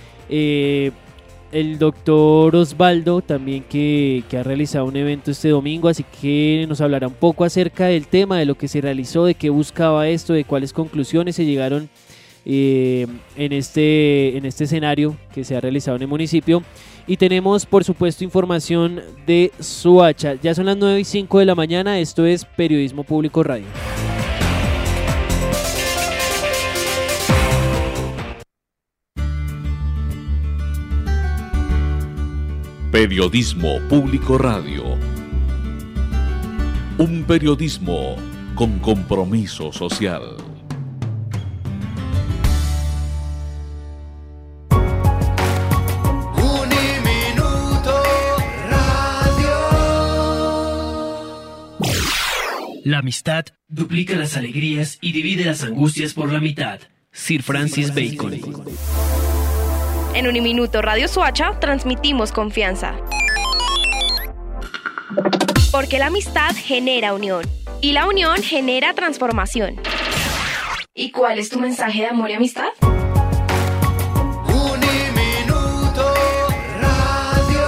Speaker 1: El doctor Osvaldo también que ha realizado un evento este domingo, así que nos hablará un poco acerca del tema, de lo que se realizó, de qué buscaba esto, de cuáles conclusiones se llegaron en este escenario que se ha realizado en el municipio. Y tenemos por supuesto información de Soacha. Ya son las 9:05 de la mañana, esto es Periodismo Público Radio.
Speaker 4: Periodismo Público Radio. Un periodismo con compromiso social.
Speaker 16: La amistad duplica las alegrías y divide las angustias por la mitad. Sir Francis Bacon.
Speaker 2: En Uniminuto Radio Soacha transmitimos confianza. Porque la amistad genera unión. Y la unión genera transformación. ¿Y cuál es tu mensaje de amor y amistad?
Speaker 17: Uniminuto Radio.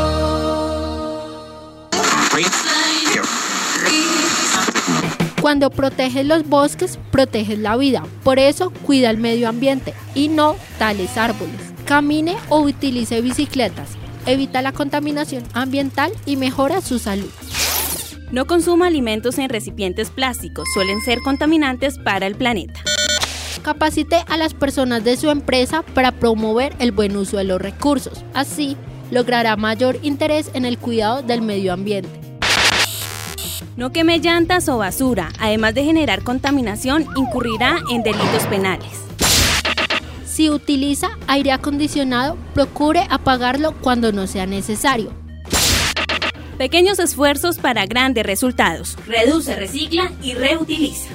Speaker 18: Cuando proteges los bosques, proteges la vida. Por eso, cuida el medio ambiente y no tales árboles. Camine o utilice bicicletas. Evita la contaminación ambiental y mejora su salud.
Speaker 25: No consuma alimentos en recipientes plásticos. Suelen ser contaminantes para el planeta.
Speaker 18: Capacite a las personas de su empresa para promover el buen uso de los recursos. Así, logrará mayor interés en el cuidado del medio ambiente.
Speaker 25: No queme llantas o basura. Además de generar contaminación, incurrirá en delitos penales.
Speaker 18: Si utiliza aire acondicionado, procure apagarlo cuando no sea necesario.
Speaker 25: Pequeños esfuerzos para grandes resultados. Reduce, recicla y reutiliza.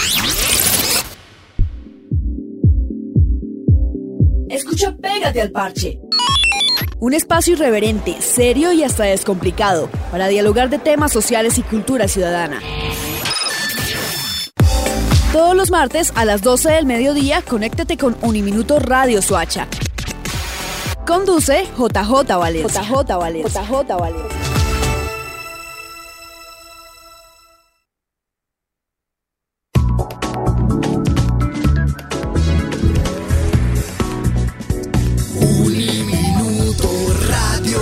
Speaker 26: Escucha Pégate al Parche. Un espacio irreverente, serio y hasta descomplicado para dialogar de temas sociales y cultura ciudadana. Todos los martes a las 12 del mediodía, conéctate con Uniminuto Radio Soacha. Conduce JJ Valencia. JJ Valencia. JJ Valencia.
Speaker 17: Uniminuto Radio.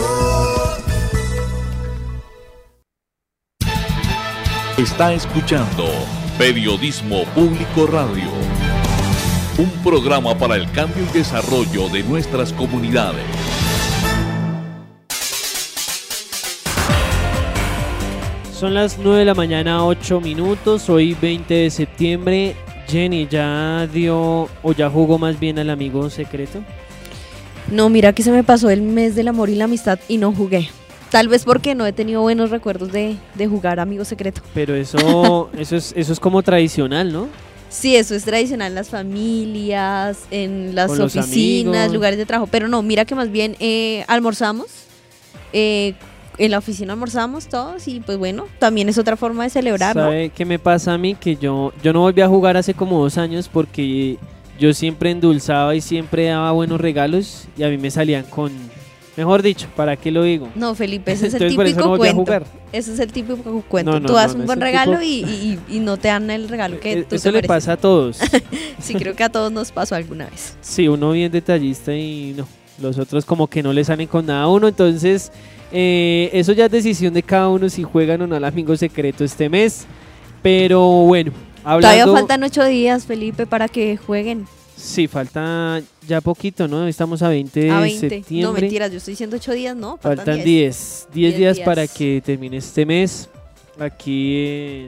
Speaker 4: Está escuchando Periodismo Público Radio, un programa para el cambio y desarrollo de nuestras comunidades.
Speaker 1: Son las 9 de la mañana, 8 minutos, hoy 20 de septiembre. Jenny, ¿ya dio o ya jugó más bien al amigo secreto?
Speaker 9: No, mira que se me pasó el mes del amor y la amistad y no jugué. Tal vez porque no he tenido buenos recuerdos de jugar amigo secreto.
Speaker 1: Pero eso es como tradicional, ¿no?
Speaker 9: Sí, eso es tradicional en las familias, en las
Speaker 1: Con los
Speaker 9: oficinas,
Speaker 1: amigos.
Speaker 9: lugares de trabajo. Pero no, mira que más bien almorzamos. En la oficina almorzamos todos y pues bueno, también es otra forma de celebrar, ¿no?
Speaker 1: ¿Sabe qué me pasa a mí? Que yo no volví a jugar hace como 2 años porque yo siempre endulzaba y siempre daba buenos regalos y a mí me salían con... Mejor dicho, ¿para qué lo digo?
Speaker 9: No, Felipe, ese es el
Speaker 1: Entonces, por eso
Speaker 9: típico
Speaker 1: no volví a
Speaker 9: cuento.
Speaker 1: jugar.
Speaker 9: Ese es el típico cuento.
Speaker 1: No, no,
Speaker 9: Tú das
Speaker 1: no,
Speaker 9: un
Speaker 1: no
Speaker 9: buen
Speaker 1: es el
Speaker 9: regalo
Speaker 1: tipo-
Speaker 9: y no te dan el regalo que tú
Speaker 1: Eso
Speaker 9: te
Speaker 1: le
Speaker 9: mereces.
Speaker 1: pasa a todos.
Speaker 9: Sí, creo que a todos nos pasó alguna vez.
Speaker 1: Sí, uno bien detallista y no, los otros como que no le salen con nada a uno, entonces eso ya es decisión de cada uno si juegan o no al amigo secreto este mes, pero bueno,
Speaker 9: Todavía
Speaker 1: hablando...
Speaker 9: faltan 8 días, Felipe, para que jueguen.
Speaker 1: Sí, falta ya poquito, ¿no? Estamos a 20 de
Speaker 9: A 20.
Speaker 1: septiembre.
Speaker 9: No, mentiras, yo estoy diciendo 8 días, ¿no?
Speaker 1: Faltan 10 días para que termine este mes aquí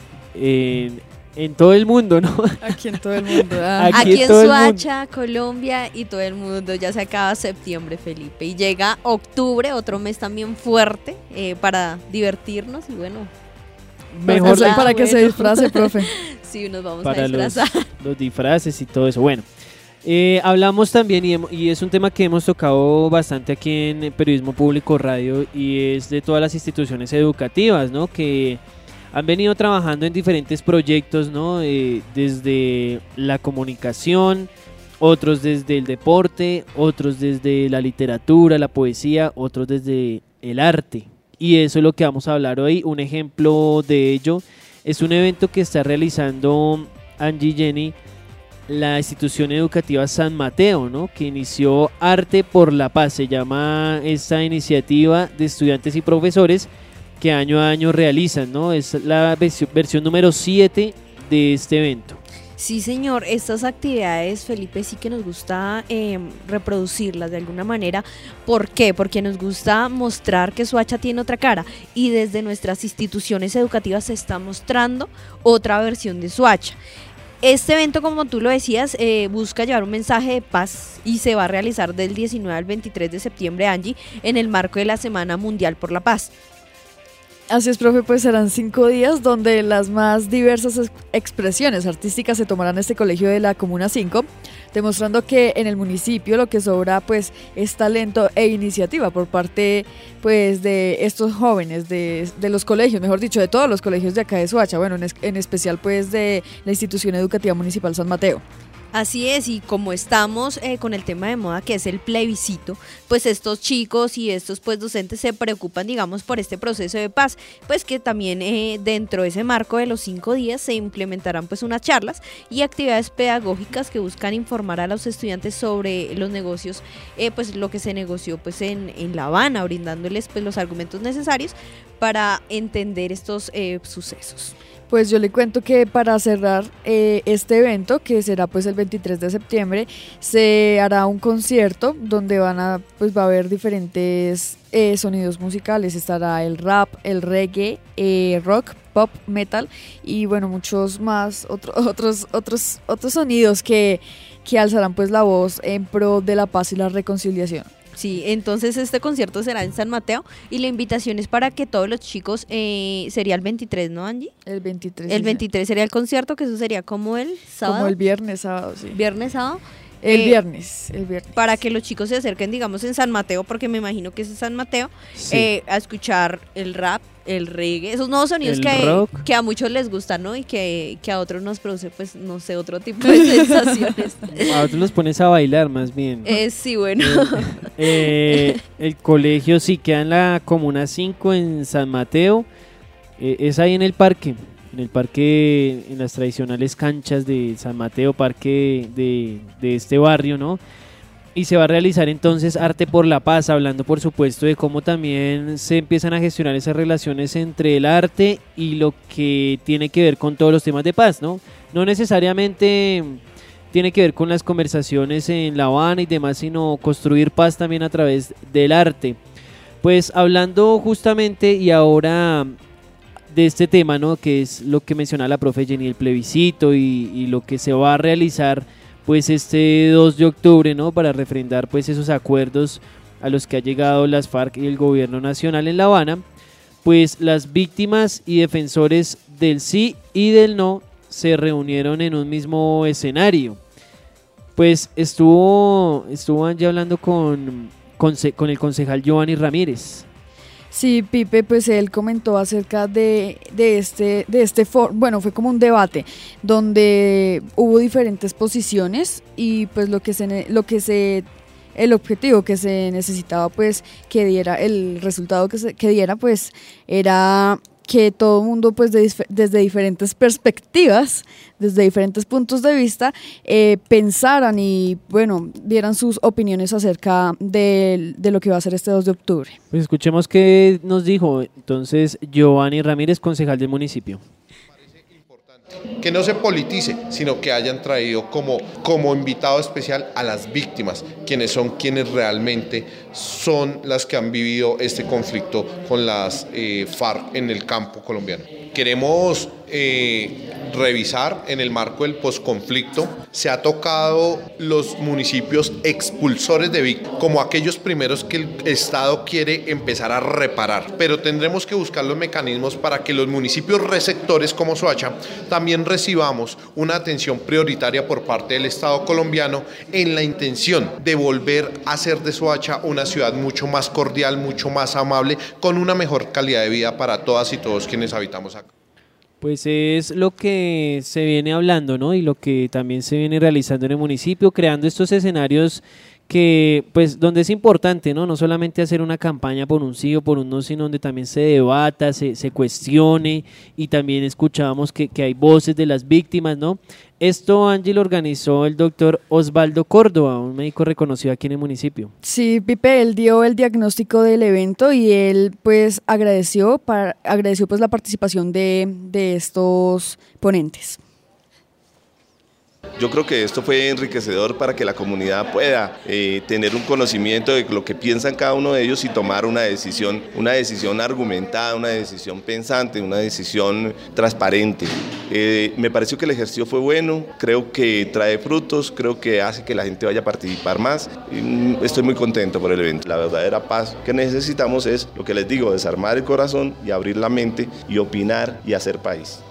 Speaker 1: en todo el mundo, ¿no?
Speaker 3: Aquí en todo el mundo.
Speaker 9: Aquí en
Speaker 1: todo el mundo.
Speaker 9: Soacha, Colombia y todo el mundo. Ya se acaba septiembre, Felipe. Y llega octubre, otro mes también fuerte para divertirnos y bueno.
Speaker 1: Mejor
Speaker 3: para que se disfrace, profe.
Speaker 9: Sí, nos vamos
Speaker 1: Para
Speaker 9: a disfrazar.
Speaker 1: los disfraces y todo eso. Bueno, hablamos también, y es un tema que hemos tocado bastante aquí en Periodismo Público Radio, y es de todas las instituciones educativas, ¿no? Que han venido trabajando en diferentes proyectos, ¿no? Desde la comunicación, otros desde el deporte, otros desde la literatura, la poesía, otros desde el arte. Y eso es lo que vamos a hablar hoy. Un ejemplo de ello es un evento que está realizando Angie Jenny, la institución educativa San Mateo, ¿no? Que inició Arte por la Paz. Se llama esta iniciativa de estudiantes y profesores que año a año realizan, ¿no? Es la versión número 7 de este evento.
Speaker 9: Sí, señor, estas actividades, Felipe, sí que nos gusta reproducirlas de alguna manera. ¿Por qué? Porque nos gusta mostrar que Soacha tiene otra cara y desde nuestras instituciones educativas se está mostrando otra versión de Soacha. Este evento, como tú lo decías, busca llevar un mensaje de paz y se va a realizar del 19 al 23 de septiembre, Angie, en el marco de la Semana Mundial por la Paz.
Speaker 3: Así es, profe, pues serán 5 días donde las más diversas expresiones artísticas se tomarán en este colegio de la Comuna 5, demostrando que en el municipio lo que sobra pues es talento e iniciativa por parte pues de estos jóvenes de los colegios, mejor dicho, de todos los colegios de acá de Soacha, bueno, en especial pues de la institución educativa municipal San Mateo.
Speaker 9: Así es, y como estamos con el tema de moda que es el plebiscito, pues estos chicos y estos pues docentes se preocupan, digamos, por este proceso de paz, pues que también dentro de ese marco de los 5 días se implementarán pues unas charlas y actividades pedagógicas que buscan informar a los estudiantes sobre los negocios, pues lo que se negoció pues en La Habana, brindándoles pues los argumentos necesarios para entender estos sucesos.
Speaker 3: Pues yo le cuento que para cerrar este evento, que será pues el 23 de septiembre, se hará un concierto donde va a haber diferentes sonidos musicales. Estará el rap, el reggae, rock, pop, metal y bueno, muchos más otros sonidos que alzarán pues la voz en pro de la paz y la reconciliación.
Speaker 9: Sí, entonces este concierto será en San Mateo y la invitación es para que todos los chicos, sería el 23, ¿no, Angie?
Speaker 3: El 23.
Speaker 9: El 23 sería el concierto, que eso sería como el sábado.
Speaker 3: Como el viernes, sábado, sí.
Speaker 9: Viernes, sábado.
Speaker 3: El viernes.
Speaker 9: Para que los chicos se acerquen, digamos, en San Mateo, porque me imagino que es en San Mateo,
Speaker 1: Sí.
Speaker 9: a escuchar el rap, el reggae, esos nuevos sonidos
Speaker 1: El
Speaker 9: que a muchos les gustan, ¿no? Y que a otros nos produce, pues, no sé, otro tipo de sensaciones.
Speaker 1: A otros los pones a bailar más bien.
Speaker 9: Sí, bueno.
Speaker 1: El colegio sí queda en la Comuna 5 en San Mateo. Es ahí en el parque, en las tradicionales canchas de San Mateo, parque de este barrio, ¿no? Y se va a realizar entonces Arte por la Paz, hablando por supuesto de cómo también se empiezan a gestionar esas relaciones entre el arte y lo que tiene que ver con todos los temas de paz, ¿no? No necesariamente tiene que ver con las conversaciones en La Habana y demás, sino construir paz también a través del arte. Pues hablando justamente y ahora de este tema, ¿no? Que es lo que mencionaba la profe Jenny, el plebiscito y lo que se va a realizar pues este 2 de octubre, ¿no? Para refrendar pues esos acuerdos a los que ha llegado las FARC y el gobierno nacional en La Habana. Pues las víctimas y defensores del sí y del no se reunieron en un mismo escenario. Pues estuvo Angie hablando con el concejal Giovanni Ramírez.
Speaker 3: Sí, Pipe, pues él comentó acerca de este foro. Bueno, fue como un debate donde hubo diferentes posiciones y pues el objetivo que se necesitaba pues que diera, el resultado que diera pues era que todo el mundo pues desde diferentes perspectivas, desde diferentes puntos de vista, pensaran y bueno, dieran sus opiniones acerca de lo que va a ser este 2 de octubre.
Speaker 1: Pues escuchemos qué nos dijo entonces Giovanni Ramírez, concejal del municipio.
Speaker 6: Que no se politice, sino que hayan traído como invitado especial a las víctimas, quienes realmente son las que han vivido este conflicto con las FARC en el campo colombiano. Queremos revisar en el marco del posconflicto. Se ha tocado los municipios expulsores de víctimas como aquellos primeros que el Estado quiere empezar a reparar, pero tendremos que buscar los mecanismos para que los municipios receptores como Soacha también recibamos una atención prioritaria por parte del Estado colombiano en la intención de volver a hacer de Soacha una ciudad mucho más cordial, mucho más amable, con una mejor calidad de vida para todas y todos quienes habitamos acá.
Speaker 1: Pues es lo que se viene hablando, ¿no? Y lo que también se viene realizando en el municipio, creando estos escenarios que, pues, donde es importante, ¿no? No solamente hacer una campaña por un sí o por un no, sino donde también se debata, se cuestione, y también escuchábamos que hay voces de las víctimas, ¿no? Esto, Angie, lo organizó el doctor Osvaldo Córdoba, un médico reconocido aquí en el municipio.
Speaker 3: Sí, Pipe, él dio el diagnóstico del evento y él pues agradeció pues la participación de estos ponentes.
Speaker 10: Yo creo que esto fue enriquecedor para que la comunidad pueda tener un conocimiento de lo que piensan cada uno de ellos y tomar una decisión argumentada, una decisión pensante, una decisión transparente. Me pareció que el ejercicio fue bueno, creo que trae frutos, creo que hace que la gente vaya a participar más. Estoy muy contento por el evento. La verdadera paz que necesitamos es, lo que les digo, desarmar el corazón y abrir la mente y opinar y hacer país.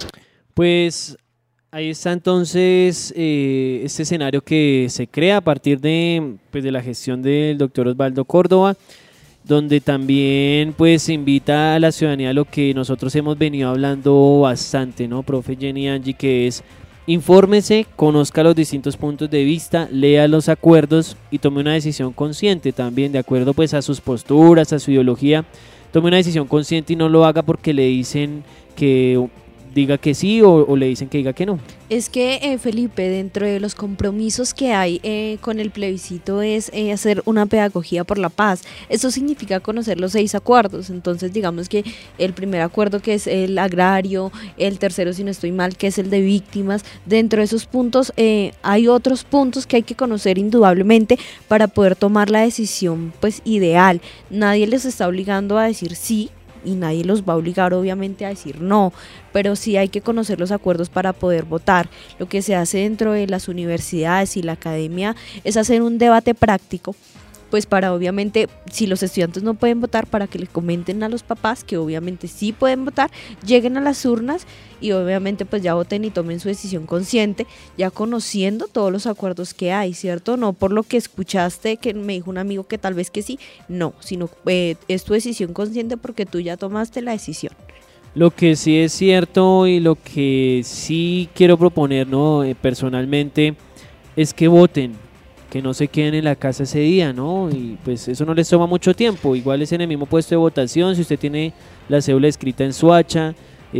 Speaker 1: Pues ahí está entonces este escenario que se crea a partir de la gestión del doctor Osvaldo Córdoba, donde también pues se invita a la ciudadanía a lo que nosotros hemos venido hablando bastante, ¿no, profe Jenny, Angie? Que es: infórmese, conozca los distintos puntos de vista, lea los acuerdos y tome una decisión consciente también, de acuerdo pues a sus posturas, a su ideología. Tome una decisión consciente y no lo haga porque le dicen que diga que sí o le dicen que diga que no.
Speaker 9: Es que, Felipe, dentro de los compromisos que hay con el plebiscito es hacer una pedagogía por la paz. Eso significa conocer los 6 acuerdos. Entonces, digamos que el primer acuerdo, que es el agrario, el tercero, si no estoy mal, que es el de víctimas. Dentro de esos puntos hay otros puntos que hay que conocer indudablemente para poder tomar la decisión pues ideal. Nadie les está obligando a decir sí y nadie los va a obligar obviamente a decir no, pero sí hay que conocer los acuerdos para poder votar. Lo que se hace dentro de las universidades y la academia es hacer un debate práctico, pues para obviamente, si los estudiantes no pueden votar, para que les comenten a los papás que obviamente sí pueden votar, lleguen a las urnas y obviamente pues ya voten y tomen su decisión consciente, ya conociendo todos los acuerdos que hay, ¿cierto? No por lo que escuchaste que me dijo un amigo que tal vez que sí, no, sino es tu decisión consciente porque tú ya tomaste la decisión.
Speaker 1: Lo que sí es cierto y lo que sí quiero proponer, ¿no? Personalmente, es que voten, que no se queden en la casa ese día, ¿no? Y pues eso no les toma mucho tiempo, igual es en el mismo puesto de votación. Si usted tiene la cédula escrita en Soacha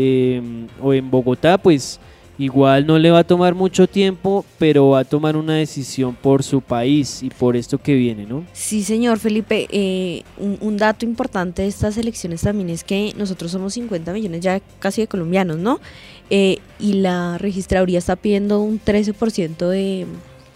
Speaker 1: o en Bogotá, pues igual no le va a tomar mucho tiempo, pero va a tomar una decisión por su país y por esto que viene, ¿no?
Speaker 9: Sí, señor Felipe, un dato importante de estas elecciones también es que nosotros somos 50 millones ya casi de colombianos, ¿no? Y la registraduría está pidiendo un 13%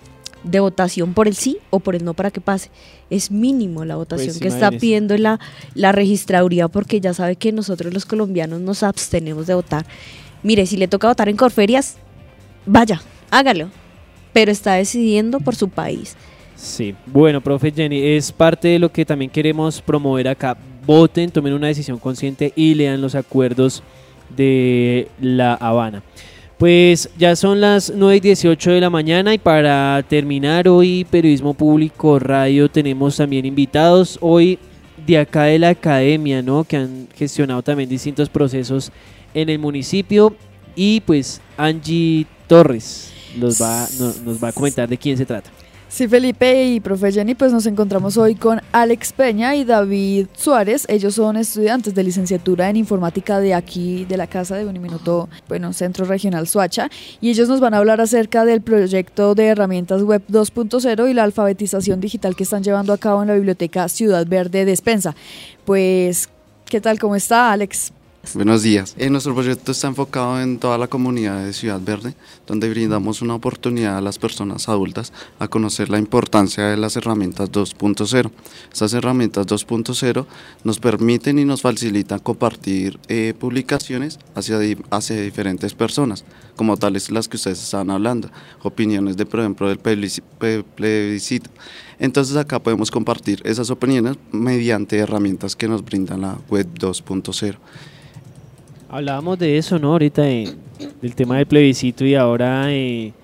Speaker 9: de votación por el sí o por el no para que pase. Es mínimo la votación
Speaker 1: Pues,
Speaker 9: que está
Speaker 1: imagínese.
Speaker 9: pidiendo la registraduría, porque ya sabe que nosotros los colombianos nos abstenemos de votar. Mire, si le toca votar en Corferias, vaya, hágalo, pero está decidiendo por su país.
Speaker 1: Sí, bueno, profe Jenny, es parte de lo que también queremos promover acá. Voten, tomen una decisión consciente y lean los acuerdos de La Habana. Pues ya son las 9:18 de la mañana y para terminar hoy Periodismo Público Radio tenemos también invitados hoy de acá de la academia, ¿no? Que han gestionado también distintos procesos en el municipio y pues Angie Torres nos va a comentar de quién se trata.
Speaker 3: Sí, Felipe y profe Jenny, pues nos encontramos hoy con Alex Peña y David Suárez. Ellos son estudiantes de licenciatura en informática de aquí, de la casa de Uniminuto, bueno, Centro Regional Soacha, y ellos nos van a hablar acerca del proyecto de herramientas web 2.0 y la alfabetización digital que están llevando a cabo en la biblioteca Ciudad Verde Despensa. Pues, ¿qué tal? ¿Cómo está, Alex?
Speaker 7: Buenos días. Nuestro proyecto está enfocado en toda la comunidad de Ciudad Verde, donde brindamos una oportunidad a las personas adultas a conocer la importancia de las herramientas 2.0. Estas herramientas 2.0 nos permiten y nos facilitan compartir publicaciones hacia diferentes personas, como tales las que ustedes estaban hablando, opiniones de, por ejemplo, del plebiscito. Entonces acá podemos compartir esas opiniones mediante herramientas que nos brinda la web 2.0.
Speaker 1: Hablábamos de eso, ¿no? Ahorita del tema del plebiscito y ahora de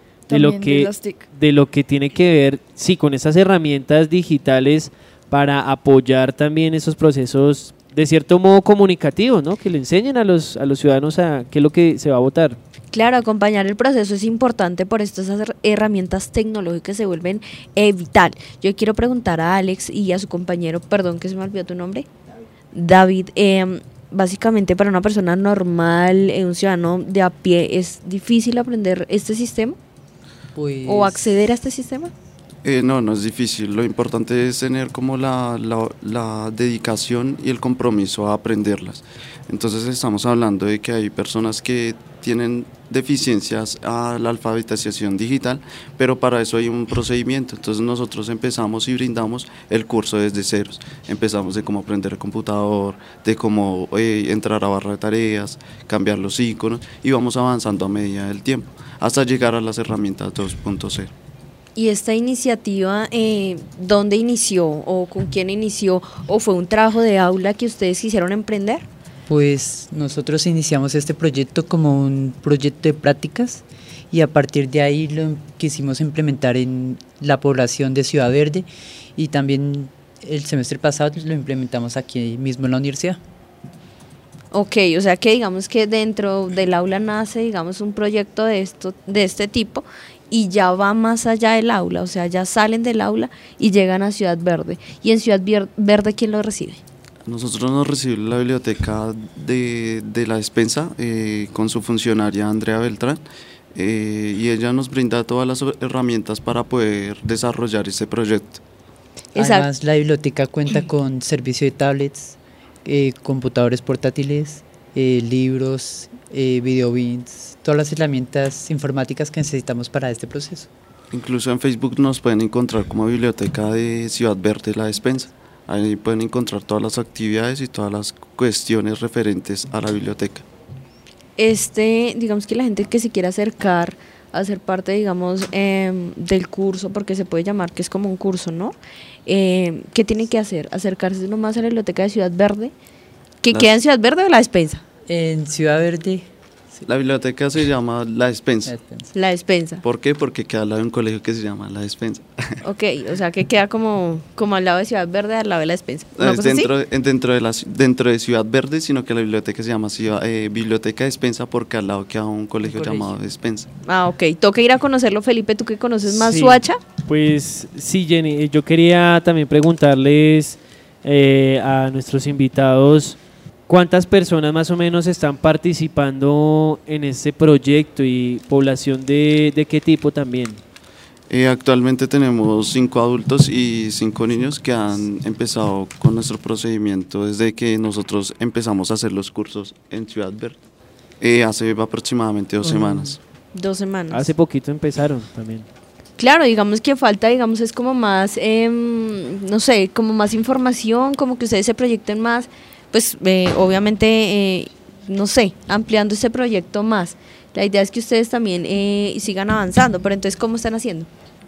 Speaker 1: lo que tiene que ver, sí, con esas herramientas digitales para apoyar también esos procesos de cierto modo comunicativos, ¿no? Que le enseñen a los ciudadanos a qué es lo que se va a votar.
Speaker 9: Claro, acompañar el proceso es importante, por estas herramientas tecnológicas se vuelven vital. Yo quiero preguntar a Alex y a su compañero, perdón que se me olvidó tu nombre, David, básicamente para una persona normal, un ciudadano de a pie, ¿es difícil aprender este sistema?
Speaker 11: Pues...
Speaker 9: ¿O acceder a este sistema?
Speaker 7: No es difícil. Lo importante es tener como la dedicación y el compromiso a aprenderlas. Entonces estamos hablando de que hay personas que tienen deficiencias a la alfabetización digital, pero para eso hay un procedimiento. Entonces nosotros empezamos y brindamos el curso desde ceros. Empezamos de cómo aprender el computador, de cómo entrar a barra de tareas, cambiar los iconos, y vamos avanzando a medida del tiempo, hasta llegar a las herramientas 2.0.
Speaker 9: ¿Y esta iniciativa dónde inició o con quién inició o fue un trabajo de aula que ustedes quisieron emprender?
Speaker 11: Pues nosotros iniciamos este proyecto como un proyecto de prácticas y a partir de ahí lo quisimos implementar en la población de Ciudad Verde y también el semestre pasado lo implementamos aquí mismo en la universidad.
Speaker 9: Ok, o sea que digamos que dentro del aula nace, digamos, un proyecto de este tipo y ya va más allá del aula, o sea, ya salen del aula y llegan a Ciudad Verde. ¿Y en Ciudad Verde quién lo recibe?
Speaker 7: Nosotros nos recibe la biblioteca de la despensa con su funcionaria Andrea Beltrán y ella nos brinda todas las herramientas para poder desarrollar este proyecto.
Speaker 11: Además, la biblioteca cuenta con servicio de tablets, computadores portátiles, libros, videobins, todas las herramientas informáticas que necesitamos para este proceso.
Speaker 7: Incluso en Facebook nos pueden encontrar como Biblioteca de Ciudad Verde La Despensa. Ahí pueden encontrar todas las actividades y todas las cuestiones referentes a la biblioteca.
Speaker 9: Digamos que la gente que se quiera acercar a ser parte, digamos, del curso, porque se puede llamar que es como un curso, ¿no? ¿Qué tiene que hacer? ¿Acercarse nomás a la biblioteca de Ciudad Verde? ¿Que queda en Ciudad Verde o La Despensa?
Speaker 11: En Ciudad Verde.
Speaker 7: La biblioteca se llama La Despensa.
Speaker 9: La Despensa.
Speaker 7: ¿Por qué? Porque queda al lado de un colegio que se llama La Despensa.
Speaker 9: Ok, o sea que queda como al lado de Ciudad Verde, al lado de La Despensa.
Speaker 7: No, es dentro de Ciudad Verde, sino que la biblioteca se llama Biblioteca Despensa porque al lado queda un colegio llamado Despensa.
Speaker 9: Ah, ok. Toca ir a conocerlo, Felipe, tú que conoces más
Speaker 1: Sí,
Speaker 9: Soacha.
Speaker 1: Pues sí, Jenny, yo quería también preguntarles a nuestros invitados ¿cuántas personas más o menos están participando en este proyecto y población de qué tipo también?
Speaker 7: Actualmente tenemos 5 adultos y 5 niños que han empezado con nuestro procedimiento desde que nosotros empezamos a hacer los cursos en Ciudad Verde. Hace aproximadamente 2 semanas.
Speaker 9: 2 semanas.
Speaker 1: Hace poquito empezaron también.
Speaker 9: Claro, digamos que falta, digamos, es como más, no sé, como más información, como que ustedes se proyecten más, pues obviamente, no sé, ampliando este proyecto más. La idea es que ustedes también sigan avanzando, pero entonces, ¿cómo están haciendo?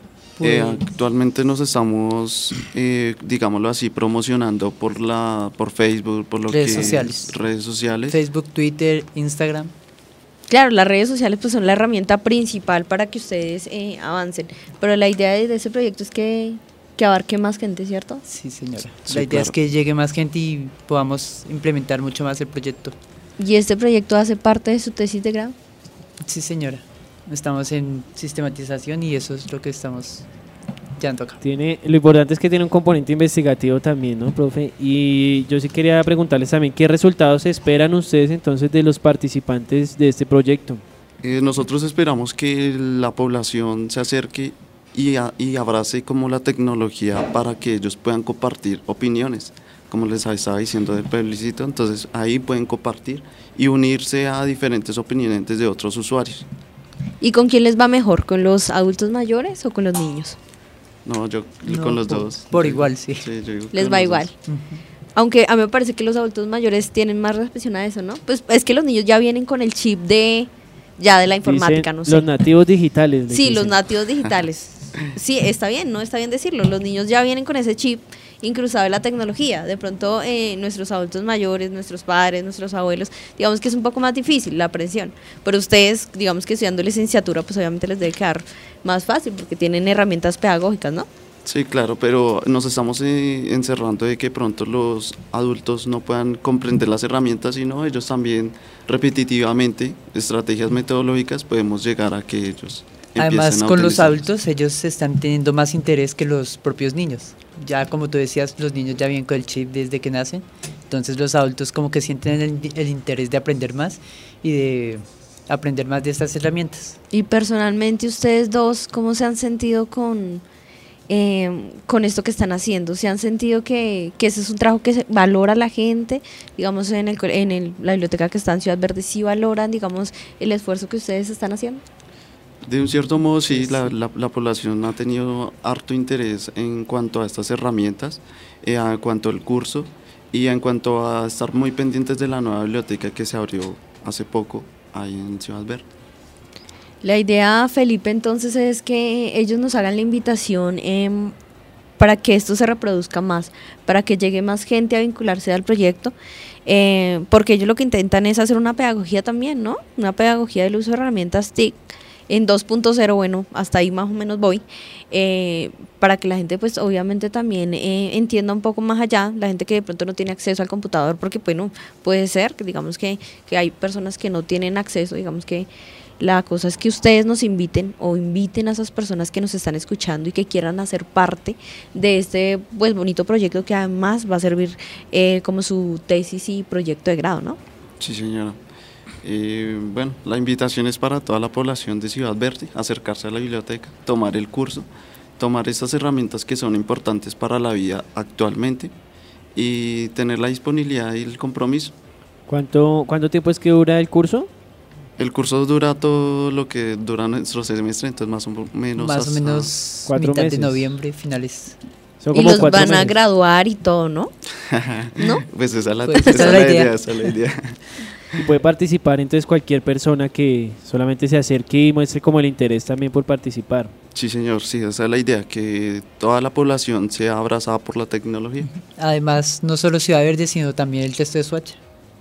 Speaker 7: Actualmente nos estamos, digámoslo así, promocionando por Facebook, por
Speaker 11: redes sociales.
Speaker 7: Redes sociales.
Speaker 11: Facebook, Twitter, Instagram.
Speaker 9: Claro, las redes sociales pues son la herramienta principal para que ustedes avancen, pero la idea de ese proyecto es que abarque más gente, ¿cierto?
Speaker 11: Sí, señora.
Speaker 7: Sí,
Speaker 11: la idea
Speaker 7: claro.
Speaker 11: es que llegue más gente y podamos implementar mucho más el proyecto.
Speaker 9: ¿Y este proyecto hace parte de su tesis de grado?
Speaker 11: Sí, señora. Estamos en sistematización y eso es lo que estamos llevando acá.
Speaker 1: Lo importante es que tiene un componente investigativo también, ¿no, profe? Y yo sí quería preguntarles también, ¿qué resultados esperan ustedes entonces de los participantes de este proyecto?
Speaker 7: Nosotros esperamos que la población se acerque y abrace como la tecnología para que ellos puedan compartir opiniones, como les estaba diciendo del plebiscito. Entonces ahí pueden compartir y unirse a diferentes opiniones de otros usuarios.
Speaker 9: ¿Y con quién les va mejor? ¿Con los adultos mayores o con los niños?
Speaker 7: No, con los dos.
Speaker 11: Por igual, sí.
Speaker 7: Yo digo
Speaker 9: Les
Speaker 7: con
Speaker 9: va
Speaker 7: los
Speaker 9: igual.
Speaker 7: dos.
Speaker 9: Aunque a mí me parece que los adultos mayores tienen más represión a eso, ¿no? Pues es que los niños ya vienen con el chip de la informática,
Speaker 1: Dicen
Speaker 9: no sé.
Speaker 1: los nativos digitales.
Speaker 9: Sí, los nativos digitales. Sí, está bien, no está bien decirlo. Los niños ya vienen con ese chip incrustado de la tecnología. De pronto nuestros adultos mayores, nuestros padres, nuestros abuelos, digamos que es un poco más difícil la aprensión. Pero ustedes, digamos que estudiando licenciatura, pues obviamente les debe quedar más fácil porque tienen herramientas pedagógicas, ¿no?
Speaker 7: Sí, claro, pero nos estamos encerrando de que pronto los adultos no puedan comprender las herramientas, sino ellos también repetitivamente, estrategias metodológicas, podemos llegar a que ellos
Speaker 11: Además,
Speaker 7: a
Speaker 11: con los
Speaker 7: utilizar.
Speaker 11: adultos, ellos están teniendo más interés que los propios niños. Ya como tú decías, los niños ya vienen con el chip desde que nacen, entonces los adultos como que sienten el interés de aprender más y de aprender más de estas herramientas.
Speaker 9: Y personalmente ustedes dos, ¿cómo se han sentido con esto que están haciendo? ¿Se han sentido que ese es un trabajo que valora la gente? Digamos, la biblioteca que está en Ciudad Verde, ¿sí valoran, digamos, el esfuerzo que ustedes están haciendo?
Speaker 7: De un cierto modo, sí, la población ha tenido harto interés en cuanto a estas herramientas, en cuanto al curso y en cuanto a estar muy pendientes de la nueva biblioteca que se abrió hace poco ahí en Ciudad Verde.
Speaker 9: La idea, Felipe, entonces es que ellos nos hagan la invitación para que esto se reproduzca más, para que llegue más gente a vincularse al proyecto, porque ellos lo que intentan es hacer una pedagogía también, ¿no? Una pedagogía del uso de herramientas TIC en 2.0, bueno, hasta ahí más o menos voy, para que la gente pues obviamente también entienda un poco más allá, la gente que de pronto no tiene acceso al computador, porque bueno, puede ser que digamos que hay personas que no tienen acceso, digamos que la cosa es que ustedes nos inviten o inviten a esas personas que nos están escuchando y que quieran hacer parte de este pues bonito proyecto que además va a servir como su tesis y proyecto de grado, ¿no?
Speaker 7: Sí, señora. Bueno, la invitación es para toda la población de Ciudad Verde, acercarse a la biblioteca, tomar el curso, tomar estas herramientas que son importantes para la vida actualmente y tener la disponibilidad y el compromiso.
Speaker 1: ¿Cuánto tiempo es que dura el curso?
Speaker 7: El curso dura todo lo que dura nuestro semestre, entonces más o menos
Speaker 11: 4 mitad
Speaker 1: meses.
Speaker 11: de noviembre, finales.
Speaker 1: Son
Speaker 9: Y
Speaker 1: como
Speaker 9: los
Speaker 1: 4
Speaker 9: van a
Speaker 1: meses.
Speaker 9: graduar y todo, ¿no? ¿No?
Speaker 7: Pues esa es la
Speaker 11: idea.
Speaker 7: Esa es la idea.
Speaker 1: Y puede participar entonces cualquier persona que solamente se acerque y muestre como el interés también por participar.
Speaker 7: Sí, señor, sí, esa es la idea, que toda la población sea abrazada por la tecnología.
Speaker 11: Además, no solo Ciudad Verde, sino también el texto de Soacha,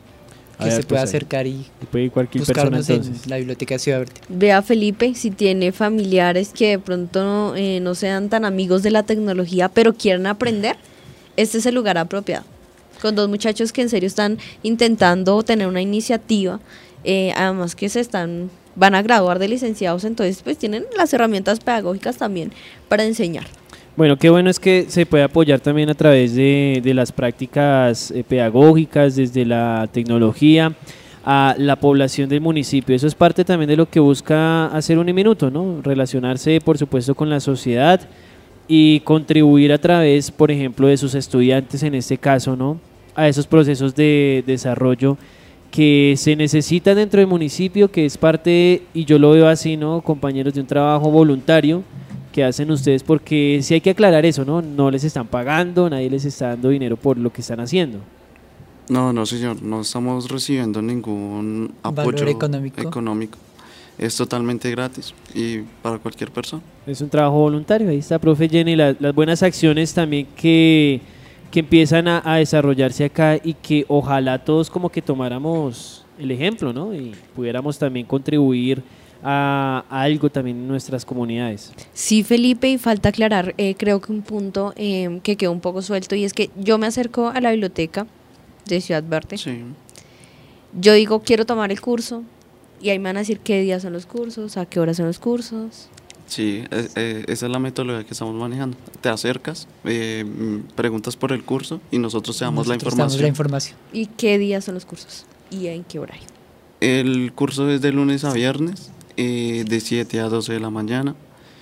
Speaker 1: A
Speaker 11: que
Speaker 1: ver,
Speaker 11: se pueda
Speaker 1: pues,
Speaker 11: acercar y
Speaker 1: puede ir cualquier persona
Speaker 11: buscarnos
Speaker 1: entonces.
Speaker 11: en la biblioteca de Ciudad Verde.
Speaker 9: Vea, Felipe, si tiene familiares que de pronto no sean tan amigos de la tecnología, pero quieran aprender, este es el lugar apropiado. Con dos muchachos que en serio están intentando tener una iniciativa, además que van a graduar de licenciados, entonces pues tienen las herramientas pedagógicas también para enseñar.
Speaker 1: Bueno, qué bueno es que se puede apoyar también a través de las prácticas pedagógicas, desde la tecnología, a la población del municipio. Eso es parte también de lo que busca hacer Uniminuto, ¿no? Relacionarse, por supuesto, con la sociedad y contribuir a través, por ejemplo, de sus estudiantes, en este caso, ¿no?, a esos procesos de desarrollo que se necesitan dentro del municipio, que es parte, y yo lo veo así, ¿no?, compañeros, de un trabajo voluntario, que que hacen ustedes, porque sí hay que aclarar eso, ¿no? No les están pagando, nadie les está dando dinero por lo que están haciendo.
Speaker 7: No, señor, no estamos recibiendo ningún apoyo económico. Es totalmente gratis y para cualquier persona.
Speaker 1: Es un trabajo voluntario, ahí está, profe Jenny, las buenas acciones también que empiezan a desarrollarse acá y que ojalá todos como que tomáramos el ejemplo, ¿no? Y pudiéramos también contribuir a algo también en nuestras comunidades.
Speaker 9: Sí, Felipe, y falta aclarar, creo que un punto que quedó un poco suelto, y es que yo me acerco a la biblioteca de Ciudad Verde.
Speaker 7: Sí.
Speaker 9: Yo digo, quiero tomar el curso, y ahí me van a decir qué días son los cursos, a qué horas son los cursos.
Speaker 7: Sí, esa es la metodología que estamos manejando. Te acercas, preguntas por el curso y nosotros te damos la información.
Speaker 9: ¿Y qué días son los cursos? ¿Y en qué horario?
Speaker 7: El curso es de lunes a viernes, de 7 a 12 de la mañana.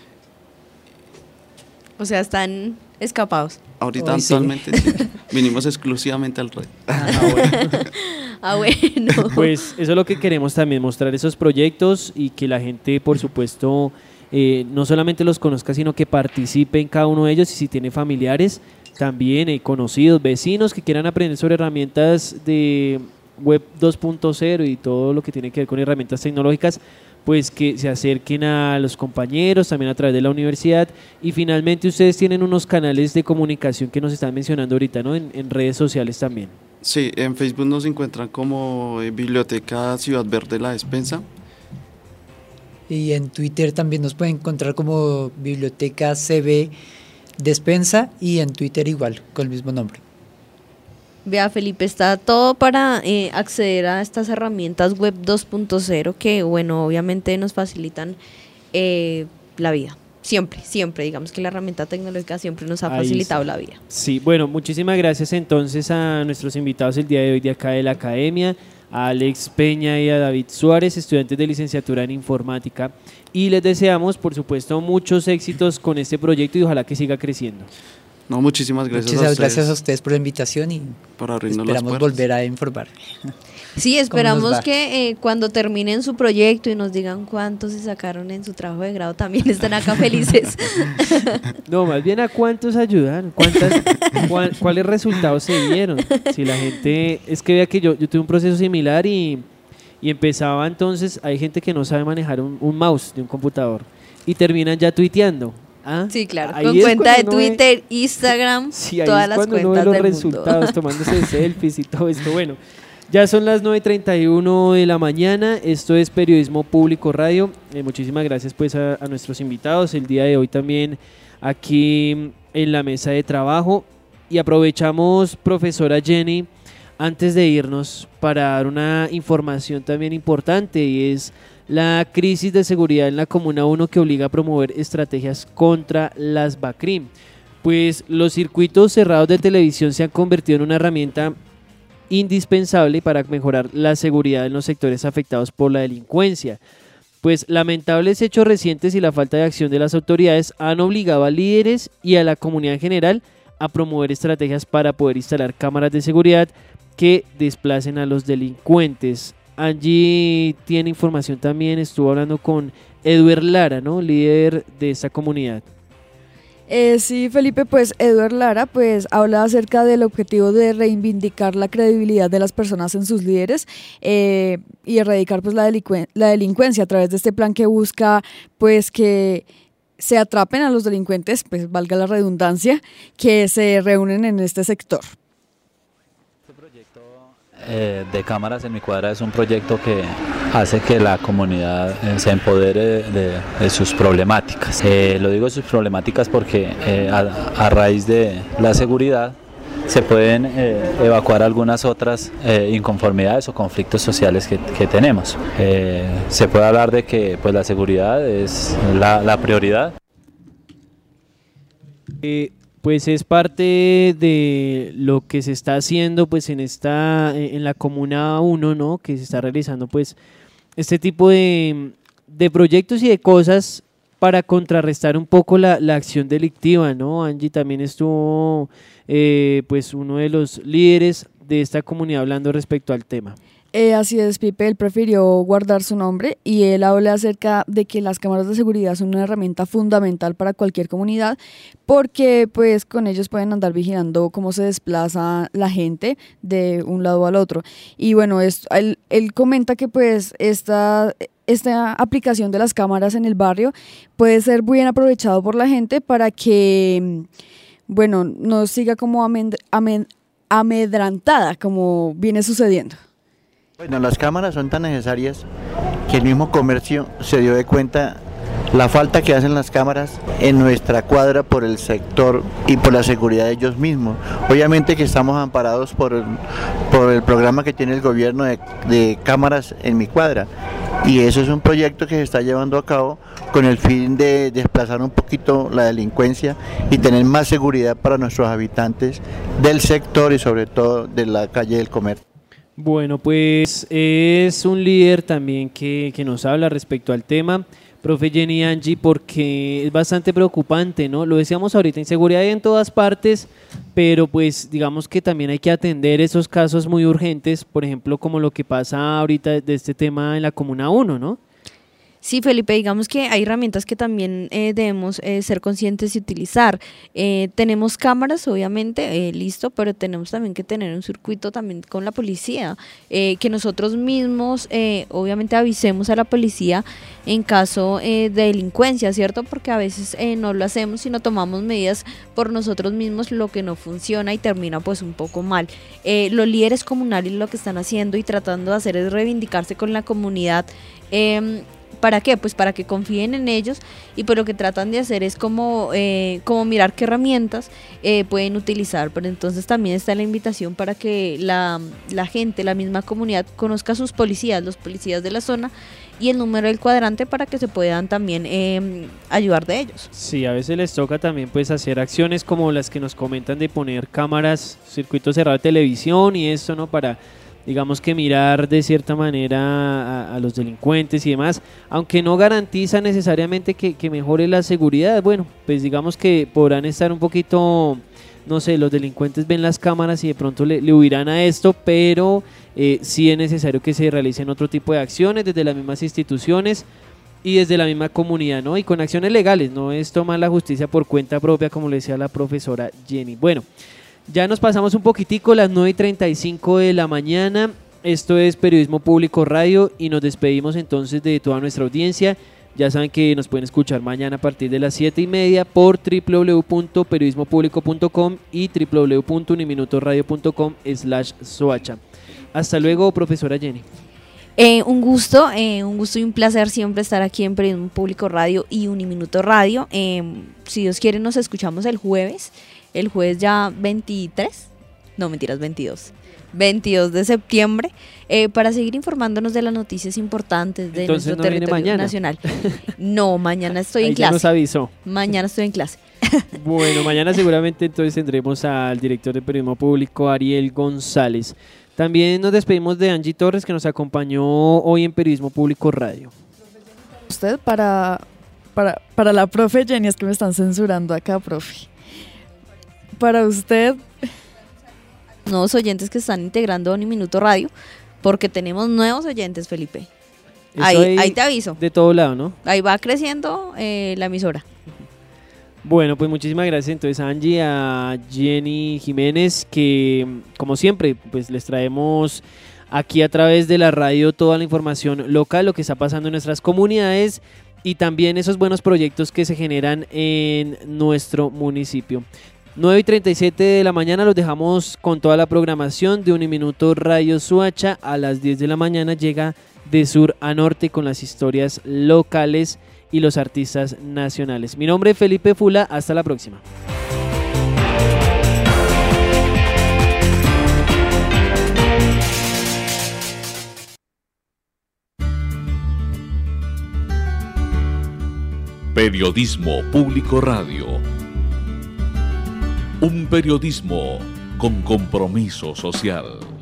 Speaker 9: O sea, están escapados.
Speaker 7: Ahorita actualmente sí. Vinimos exclusivamente al red.
Speaker 9: Bueno.
Speaker 1: Pues eso es lo que queremos también, mostrar esos proyectos y que la gente, por supuesto, no solamente los conozca, sino que participe en cada uno de ellos, y si tiene familiares, también conocidos, vecinos que quieran aprender sobre herramientas de Web 2.0 y todo lo que tiene que ver con herramientas tecnológicas, pues que se acerquen a los compañeros, también a través de la universidad. Y finalmente ustedes tienen unos canales de comunicación que nos están mencionando ahorita, ¿no? En redes sociales también.
Speaker 7: Sí, en Facebook nos encuentran como Biblioteca Ciudad Verde La Despensa.
Speaker 11: Y en Twitter también nos pueden encontrar como Biblioteca CB Despensa, y en Twitter igual, con el mismo nombre.
Speaker 9: Vea, Felipe, está todo para acceder a estas herramientas Web 2.0 que, bueno, obviamente nos facilitan la vida. Siempre, digamos que la herramienta tecnológica siempre nos ha facilitado la vida.
Speaker 1: Sí, bueno, muchísimas gracias entonces a nuestros invitados el día de hoy de acá de la academia, a Alex Peña y a David Suárez, estudiantes de licenciatura en informática, y les deseamos, por supuesto, muchos éxitos con este proyecto y ojalá que siga creciendo.
Speaker 7: No, muchísimas gracias a ustedes.
Speaker 11: Gracias a ustedes por la invitación y esperamos volver a informar.
Speaker 9: Sí, esperamos que cuando terminen su proyecto y nos digan cuántos se sacaron en su trabajo de grado, también estén acá felices.
Speaker 1: No, más bien a cuántos ayudaron, cuáles resultados se dieron. Si la gente, es que vea que yo tuve un proceso similar y empezaba entonces, hay gente que no sabe manejar un mouse de un computador y terminan ya tuiteando.
Speaker 9: Sí, claro, con cuenta de Twitter, Instagram,
Speaker 1: sí,
Speaker 9: todas las cuentas
Speaker 1: uno ve los
Speaker 9: del
Speaker 1: resultados,
Speaker 9: mundo.
Speaker 1: tomándose selfies y todo esto. Bueno, ya son las 9:31 de la mañana, esto es Periodismo Público Radio. Muchísimas gracias pues a nuestros invitados el día de hoy también aquí en la mesa de trabajo, y aprovechamos, profesora Jenny, antes de irnos, para dar una información también importante, y es la crisis de seguridad en la Comuna 1 que obliga a promover estrategias contra las BACRIM. Pues los circuitos cerrados de televisión se han convertido en una herramienta indispensable para mejorar la seguridad en los sectores afectados por la delincuencia. Pues lamentables hechos recientes y la falta de acción de las autoridades han obligado a líderes y a la comunidad en general a promover estrategias para poder instalar cámaras de seguridad que desplacen a los delincuentes. Angie tiene información también, estuvo hablando con Eduard Lara, ¿no? Líder de esta comunidad.
Speaker 3: Sí, Felipe, pues Eduard Lara pues habla acerca del objetivo de reivindicar la credibilidad de las personas en sus líderes y erradicar pues la delincuencia a través de este plan que busca pues que se atrapen a los delincuentes, pues valga la redundancia, que se reúnen en este sector.
Speaker 13: De cámaras en mi cuadra es un proyecto que hace que la comunidad se empodere de sus problemáticas. Lo digo de sus problemáticas porque a raíz de la seguridad se pueden evacuar algunas otras inconformidades o conflictos sociales que tenemos. Se puede hablar de que pues, la seguridad es la prioridad.
Speaker 1: Pues es parte de lo que se está haciendo pues en la Comuna 1, ¿no? Que se está realizando pues este tipo de proyectos y de cosas para contrarrestar un poco la acción delictiva, ¿no? Angie también estuvo pues uno de los líderes de esta comunidad hablando respecto al tema.
Speaker 3: Así es, Pipe, él prefirió guardar su nombre y él habla acerca de que las cámaras de seguridad son una herramienta fundamental para cualquier comunidad porque pues con ellos pueden andar vigilando cómo se desplaza la gente de un lado al otro. Y bueno, él comenta que pues esta aplicación de las cámaras en el barrio puede ser bien aprovechado por la gente para que, bueno, no siga como amedrantada como viene sucediendo.
Speaker 12: Bueno, las cámaras son tan necesarias que el mismo comercio se dio de cuenta la falta que hacen las cámaras en nuestra cuadra por el sector y por la seguridad de ellos mismos. Obviamente que estamos amparados por el programa que tiene el gobierno de cámaras en mi cuadra, y eso es un proyecto que se está llevando a cabo con el fin de desplazar un poquito la delincuencia y tener más seguridad para nuestros habitantes del sector y sobre todo de la calle del comercio.
Speaker 1: Bueno, pues es un líder también que nos habla respecto al tema, profe Jenny Angie, porque es bastante preocupante, ¿no? Lo decíamos ahorita, inseguridad hay en todas partes, pero pues digamos que también hay que atender esos casos muy urgentes, por ejemplo, como lo que pasa ahorita de este tema en la Comuna 1, ¿no?
Speaker 9: Sí, Felipe, digamos que hay herramientas que también debemos ser conscientes y utilizar. Tenemos cámaras, obviamente, listo, pero tenemos también que tener un circuito también con la policía, que nosotros mismos, obviamente, avisemos a la policía en caso de delincuencia, ¿cierto? Porque a veces no lo hacemos, sino tomamos medidas por nosotros mismos, lo que no funciona y termina pues un poco mal. Los líderes comunales lo que están haciendo y tratando de hacer es reivindicarse con la comunidad. ¿Para qué? Pues para que confíen en ellos, y pues lo que tratan de hacer es como mirar qué herramientas pueden utilizar. Pero entonces también está la invitación para que la gente, la misma comunidad, conozca a sus policías, los policías de la zona y el número del cuadrante para que se puedan también ayudar de ellos.
Speaker 1: Sí, a veces les toca también pues hacer acciones como las que nos comentan de poner cámaras, circuito cerrado de televisión y esto, ¿no? Para digamos que mirar de cierta manera a los delincuentes y demás, aunque no garantiza necesariamente que mejore la seguridad. Bueno, pues digamos que podrán estar un poquito, no sé, los delincuentes ven las cámaras y de pronto le huirán a esto, pero sí es necesario que se realicen otro tipo de acciones desde las mismas instituciones y desde la misma comunidad, ¿no? Y con acciones legales, no es tomar la justicia por cuenta propia, como le decía la profesora Jenny. Bueno, ya nos pasamos un poquitico, las 9:35 de la mañana. Esto es Periodismo Público Radio y nos despedimos entonces de toda nuestra audiencia. Ya saben que nos pueden escuchar mañana a partir de las 7:30 por www.periodismopublico.com y www.uniminutoradio.com/soacha. Hasta luego, profesora Jenny.
Speaker 9: Un gusto y un placer siempre estar aquí en Periodismo Público Radio y Uniminuto Radio. Si Dios quiere, nos escuchamos el jueves ya 22 de septiembre, para seguir informándonos de las noticias importantes de
Speaker 1: entonces
Speaker 9: nuestro territorio nacional. No, mañana estoy en clase.
Speaker 1: Ya nos avisó.
Speaker 9: Mañana estoy en clase.
Speaker 1: Bueno, mañana seguramente entonces tendremos al director de Periodismo Público, Ariel González. También nos despedimos de Angie Torres, que nos acompañó hoy en Periodismo Público Radio.
Speaker 3: Usted para la profe Jenny, es que me están censurando acá, profe. Para usted,
Speaker 9: nuevos oyentes que están integrando Uniminuto Radio, porque tenemos nuevos oyentes, Felipe. Ahí te aviso.
Speaker 1: De todo lado, ¿no?
Speaker 9: Ahí va creciendo la emisora.
Speaker 1: Bueno, pues muchísimas gracias entonces a Angie, a Jenny Jiménez, que como siempre pues les traemos aquí a través de la radio toda la información local, lo que está pasando en nuestras comunidades y también esos buenos proyectos que se generan en nuestro municipio. 9:37 de la mañana los dejamos con toda la programación de Uniminuto Radio Soacha. A las 10 de la mañana llega De Sur a Norte con las historias locales y los artistas nacionales. Mi nombre es Felipe Fula, hasta la próxima.
Speaker 4: Periodismo Público Radio. Un periodismo con compromiso social.